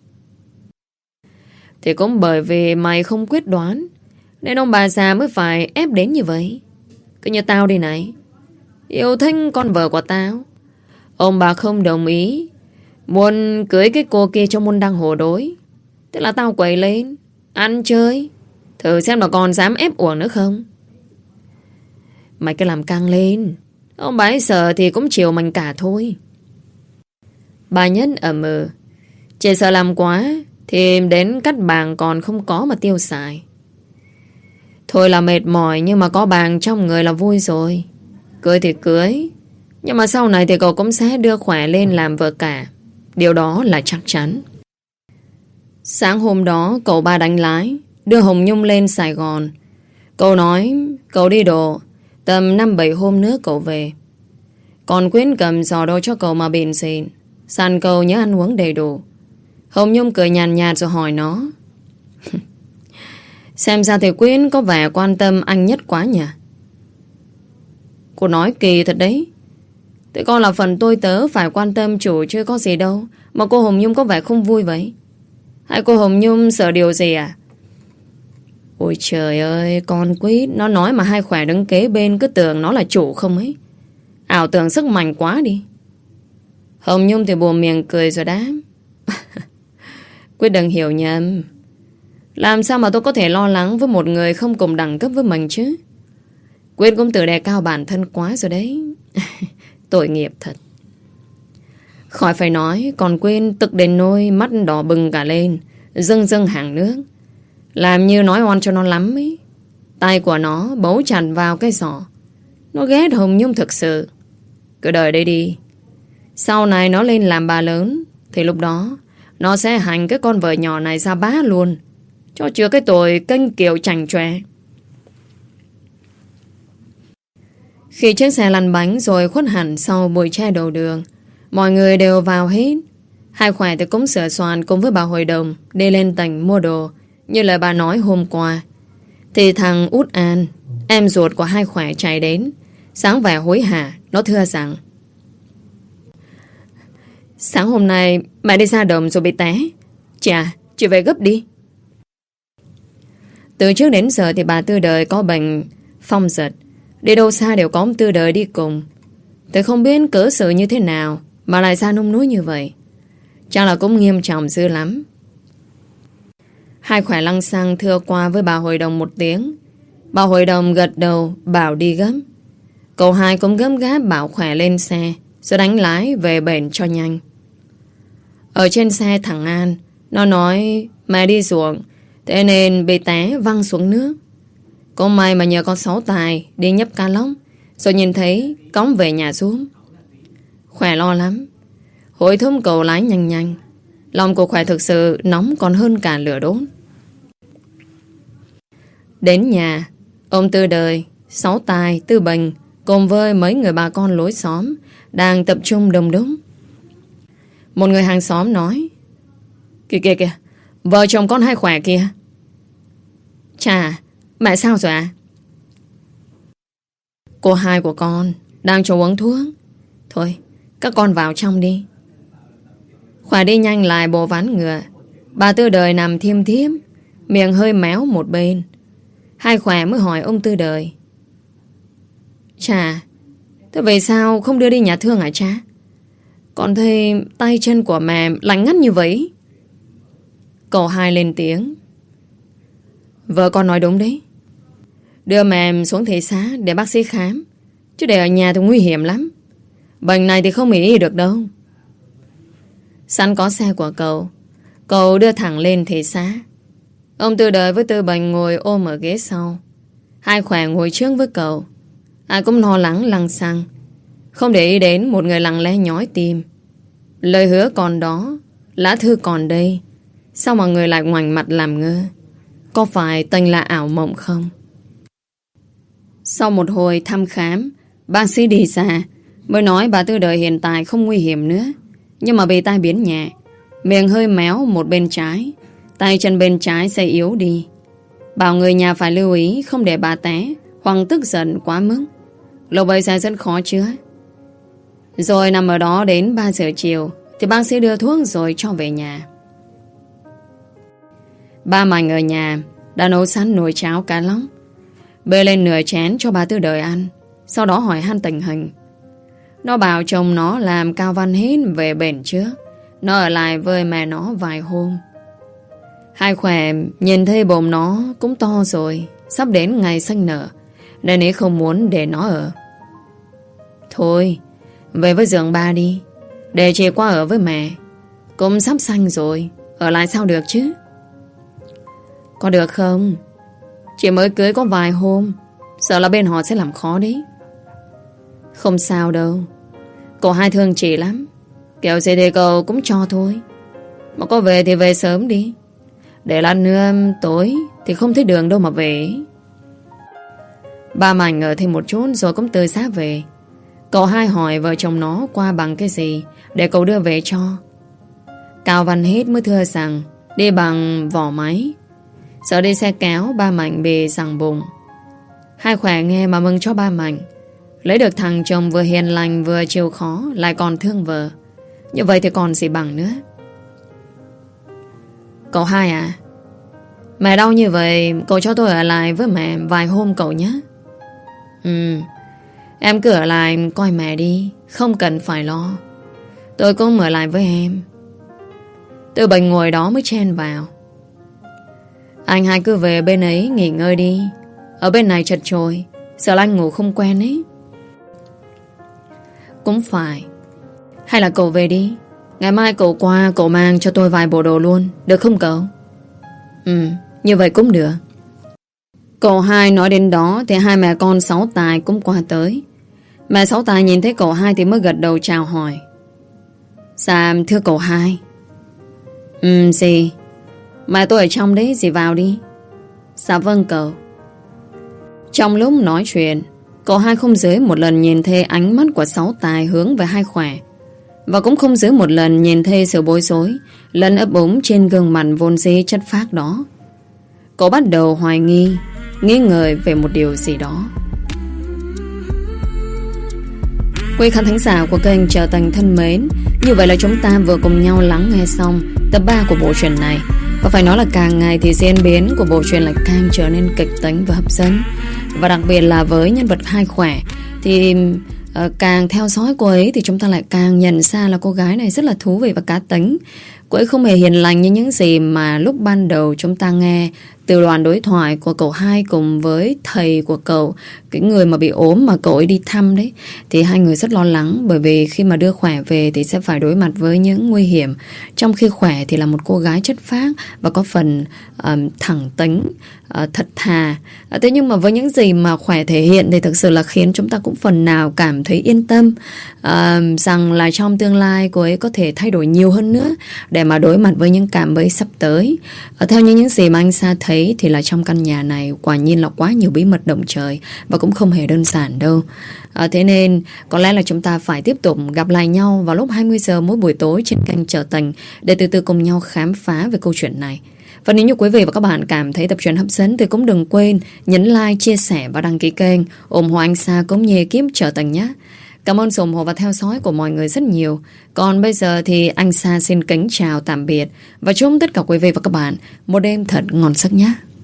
Thì cũng bởi vì mày không quyết đoán nên ông bà già mới phải ép đến như vậy. Cứ như tao đi này. Yêu thích con vợ của tao. Ông bà không đồng ý. Muốn cưới cái cô kia cho môn đăng hồ đối. Thế là tao quậy lên ăn chơi. Thử xem là còn dám ép uổng nữa không. Mày cứ làm căng lên. Ông bà ấy sợ thì cũng chiều mình cả thôi. Bà Nhất ẩm ừ. Chỉ sợ làm quá thì đến cắt bàng còn không có mà tiêu xài. Thôi là mệt mỏi nhưng mà có bàng trong người là vui rồi. Cưới thì cưới. Nhưng mà sau này thì cậu cũng sẽ đưa khỏe lên làm vợ cả. Điều đó là chắc chắn. Sáng hôm đó cậu ba đánh lái đưa Hồng Nhung lên Sài Gòn. Cậu nói cậu đi độ tầm 5-7 hôm nữa cậu về. Còn Quyến cầm giò đâu cho cậu mà bền xịn. Sàn cậu nhớ ăn uống đầy đủ. Hồng Nhung cười nhàn nhạt rồi hỏi nó. Xem ra thì Quyến có vẻ quan tâm anh Nhất quá nhỉ? Cô nói kỳ thật đấy. Thế con là phần tôi tớ phải quan tâm chủ chứ có gì đâu. Mà cô Hồng Nhung có vẻ không vui vậy? Hay cô Hồng Nhung sợ điều gì à? Ôi trời ơi, con Quýt nó nói mà hai khỏe đứng kế bên cứ tưởng nó là chủ không ấy. Ảo tưởng sức mạnh quá đi. Hồng Nhung thì buồn miệng cười rồi đáp. Quyết đừng hiểu nhầm. Làm sao mà tôi có thể lo lắng với một người không cùng đẳng cấp với mình chứ? Quyết cũng tự đề cao bản thân quá rồi đấy. Tội nghiệp thật. Khỏi phải nói, còn Quyên tức đến nôi mắt đỏ bừng cả lên, rưng rưng hàng nước. Làm như nói oan cho nó lắm ấy. Tay của nó bấu chặt vào cái giỏ. Nó ghét Hồng Nhung thực sự. Cứ đợi đây đi. Sau này nó lên làm bà lớn thì lúc đó nó sẽ hành cái con vợ nhỏ này ra bá luôn. Cho chứa cái tội kênh kiệu chảnh chòe. Khi chiếc xe lăn bánh rồi khuất hẳn sau bụi tre đầu đường, mọi người đều vào hết. Hai khỏe thì cũng sửa soạn cùng với bà hội đồng đi lên tỉnh mua đồ như lời bà nói hôm qua. Thì thằng Út An, em ruột của hai khỏe chạy đến, sáng vẻ hối hả. Nó thưa rằng: sáng hôm nay mẹ đi ra đồng rồi bị té. Chà, chị về gấp đi. Từ trước đến giờ thì bà Tư Đời có bệnh phong giật. Đi đâu xa đều có ông Tư Đời đi cùng. Tôi không biết cớ sự như thế nào mà lại ra nông nỗi như vậy. Chắc là cũng nghiêm trọng dữ lắm. Hai khỏe lăng xăng thưa qua với bà hội đồng một tiếng. Bà hội đồng gật đầu bảo đi gấp. Cậu hai cũng gấp gáp bảo khỏe lên xe rồi đánh lái về bển cho nhanh. Ở trên xe thằng An, nó nói mẹ đi ruộng, thế nên bị té văng xuống nước. Có may mà nhờ con Sáu Tài đi nhấp cá lóc, rồi nhìn thấy cõng về nhà xuống. Khỏe lo lắm, hối thúc cậu lái nhanh nhanh. Lòng của Khỏe thực sự nóng còn hơn cả lửa đốt. Đến nhà, ông Tư Đời, Sáu Tài, Tư Bình cùng với mấy người bà con lối xóm đang tập trung đông đúc. Một người hàng xóm nói: Kìa kìa kìa, vợ chồng con hai Khỏe kìa. Chà, mẹ sao rồi ạ? Cô hai của con đang cho uống thuốc. Thôi, các con vào trong đi. Khỏe đi nhanh lại bộ ván ngựa. Bà Tư Đời nằm thiêm thiếp, miệng hơi méo một bên. Hai Khỏe mới hỏi ông Tư Đời. Chà, thế về sao không đưa đi nhà thương hả cha? Con thấy tay chân của mẹ lạnh ngắt như vậy. Cậu hai lên tiếng. Vợ con nói đúng đấy. Đưa mẹ xuống thị xã để bác sĩ khám, chứ để ở nhà thì nguy hiểm lắm. Bệnh này thì không ý được đâu. Sẵn có xe của cậu đưa thẳng lên thị xã. Ông Tư Đời với Tư Bành ngồi ôm ở ghế sau. Hai Khỏe ngồi trước với cậu. Ai cũng lo lắng lăng xăng, không để ý đến một người lặng lẽ nhói tim. Lời hứa còn đó, lá thư còn đây, sao mọi người lại ngoảnh mặt làm ngơ? Có phải Tênh là ảo mộng không? Sau một hồi thăm khám, bác sĩ đi xa mới nói bà Tư Đời hiện tại không nguy hiểm nữa, nhưng mà bị tai biến nhẹ, miệng hơi méo một bên trái, tay chân bên trái sẽ yếu đi. Bảo người nhà phải lưu ý không để bà té hoặc tức giận quá mức, lâu bây sẽ rất khó chữa. Rồi nằm ở đó đến 3 giờ chiều thì bác sĩ đưa thuốc rồi cho về nhà. Ba Mạnh ở nhà đã nấu sẵn nồi cháo cá lóc, bê lên nửa chén cho bà Tư Đời ăn. Sau đó hỏi han tình hình. Nó bảo chồng nó làm Cao Văn Hết về bển trước, nó ở lại với mẹ nó vài hôm. Hai Khỏe nhìn thấy bụng nó cũng to rồi, sắp đến ngày sinh nở, nên ấy không muốn để nó ở. Thôi, về với giường ba đi, để chị qua ở với mẹ. Cũng sắp sanh rồi, ở lại sao được chứ? Có được không? Chị mới cưới có vài hôm, sợ là bên họ sẽ làm khó đấy. Không sao đâu, cậu hai thương chị lắm, kiểu gì thì cậu cũng cho thôi. Mà có về thì về sớm đi, để lát nữa tối thì không thấy đường đâu mà về. Ba Mạnh ở thêm một chút rồi cũng từ xa về. Cậu hai hỏi vợ chồng nó qua bằng cái gì để cậu đưa về cho. Cao Văn Hết mới thưa rằng đi bằng vỏ máy, sợ đi xe kéo ba Mạnh bị sằng bụng. Hai Khỏe nghe mà mừng cho ba Mạnh, lấy được thằng chồng vừa hiền lành vừa chịu khó, lại còn thương vợ. Như vậy thì còn gì bằng nữa. Cậu hai à, mẹ đau như vậy, cậu cho tôi ở lại với mẹ vài hôm cậu nhé. Em cứ ở lại coi mẹ đi, không cần phải lo. Tôi cũng ở lại với em. Tư Bình ngồi đó mới chen vào. Anh hai cứ về bên ấy nghỉ ngơi đi, ở bên này chật chội, sợ anh ngủ không quen ấy. Cũng phải. Hay là cậu về đi, ngày mai cậu qua cậu mang cho tôi vài bộ đồ luôn, được không cậu? Như vậy cũng được. Cậu hai nói đến đó thì hai mẹ con Sáu Tài cũng qua tới. Mẹ Sáu Tài nhìn thấy cậu hai thì mới gật đầu chào hỏi. Dạ thưa cậu hai. Gì? Mẹ tôi ở trong đấy, dì vào đi. Dạ vâng cậu. Trong lúc nói chuyện, cậu hai không dưới một lần nhìn thấy ánh mắt của Sáu Tài hướng về Hai Khỏe, và cũng không dưới một lần nhìn thấy sự bối rối lẫn ấp úng trên gương mặt vốn dĩ chất phác đó. Cậu bắt đầu hoài nghi, nghi ngờ về một điều gì đó. Quý khán thính giả của kênh Trở Thành thân mến, như vậy là chúng ta vừa cùng nhau lắng nghe xong tập 3 của bộ truyện này. Và phải nói là càng ngày thì diễn biến của bộ truyện lại càng trở nên kịch tính và hấp dẫn. Và đặc biệt là với nhân vật Hai Khỏe thì càng theo dõi cô ấy thì chúng ta lại càng nhận ra là cô gái này rất là thú vị và cá tính. Cô ấy không hề hiền lành như những gì mà lúc ban đầu chúng ta nghe từ đoạn đối thoại của cậu hai cùng với thầy của cậu, cái người mà bị ốm mà cậu ấy đi thăm đấy. Thì hai người rất lo lắng, bởi vì khi mà đưa Khỏe về thì sẽ phải đối mặt với những nguy hiểm. Trong khi Khỏe thì là một cô gái chất phác và có phần thẳng tính, thật thà. Thế nhưng mà với những gì mà Khỏe thể hiện thì thực sự là khiến chúng ta cũng phần nào cảm thấy yên tâm rằng là trong tương lai cô ấy có thể thay đổi nhiều hơn nữa để mà đối mặt với những cảm bẫy sắp tới. Theo như những gì mà anh Sa thấy thì là trong căn nhà này quả nhiên là quá nhiều bí mật động trời và cũng không hề đơn giản đâu. Thế nên có lẽ là chúng ta phải tiếp tục gặp lại nhau vào lúc 20 giờ mỗi buổi tối trên kênh Trở Tình để từ từ cùng nhau khám phá về câu chuyện này. Và nếu như quý vị và các bạn cảm thấy tập truyện hấp dẫn thì cũng đừng quên nhấn like, chia sẻ và đăng ký kênh, ủng hộ anh Sa cũng như ekip Trở Tình nhé. Cảm ơn sự ủng hộ và theo dõi của mọi người rất nhiều. Còn bây giờ thì anh Sa xin kính chào tạm biệt và chúc tất cả quý vị và các bạn một đêm thật ngon giấc nhé.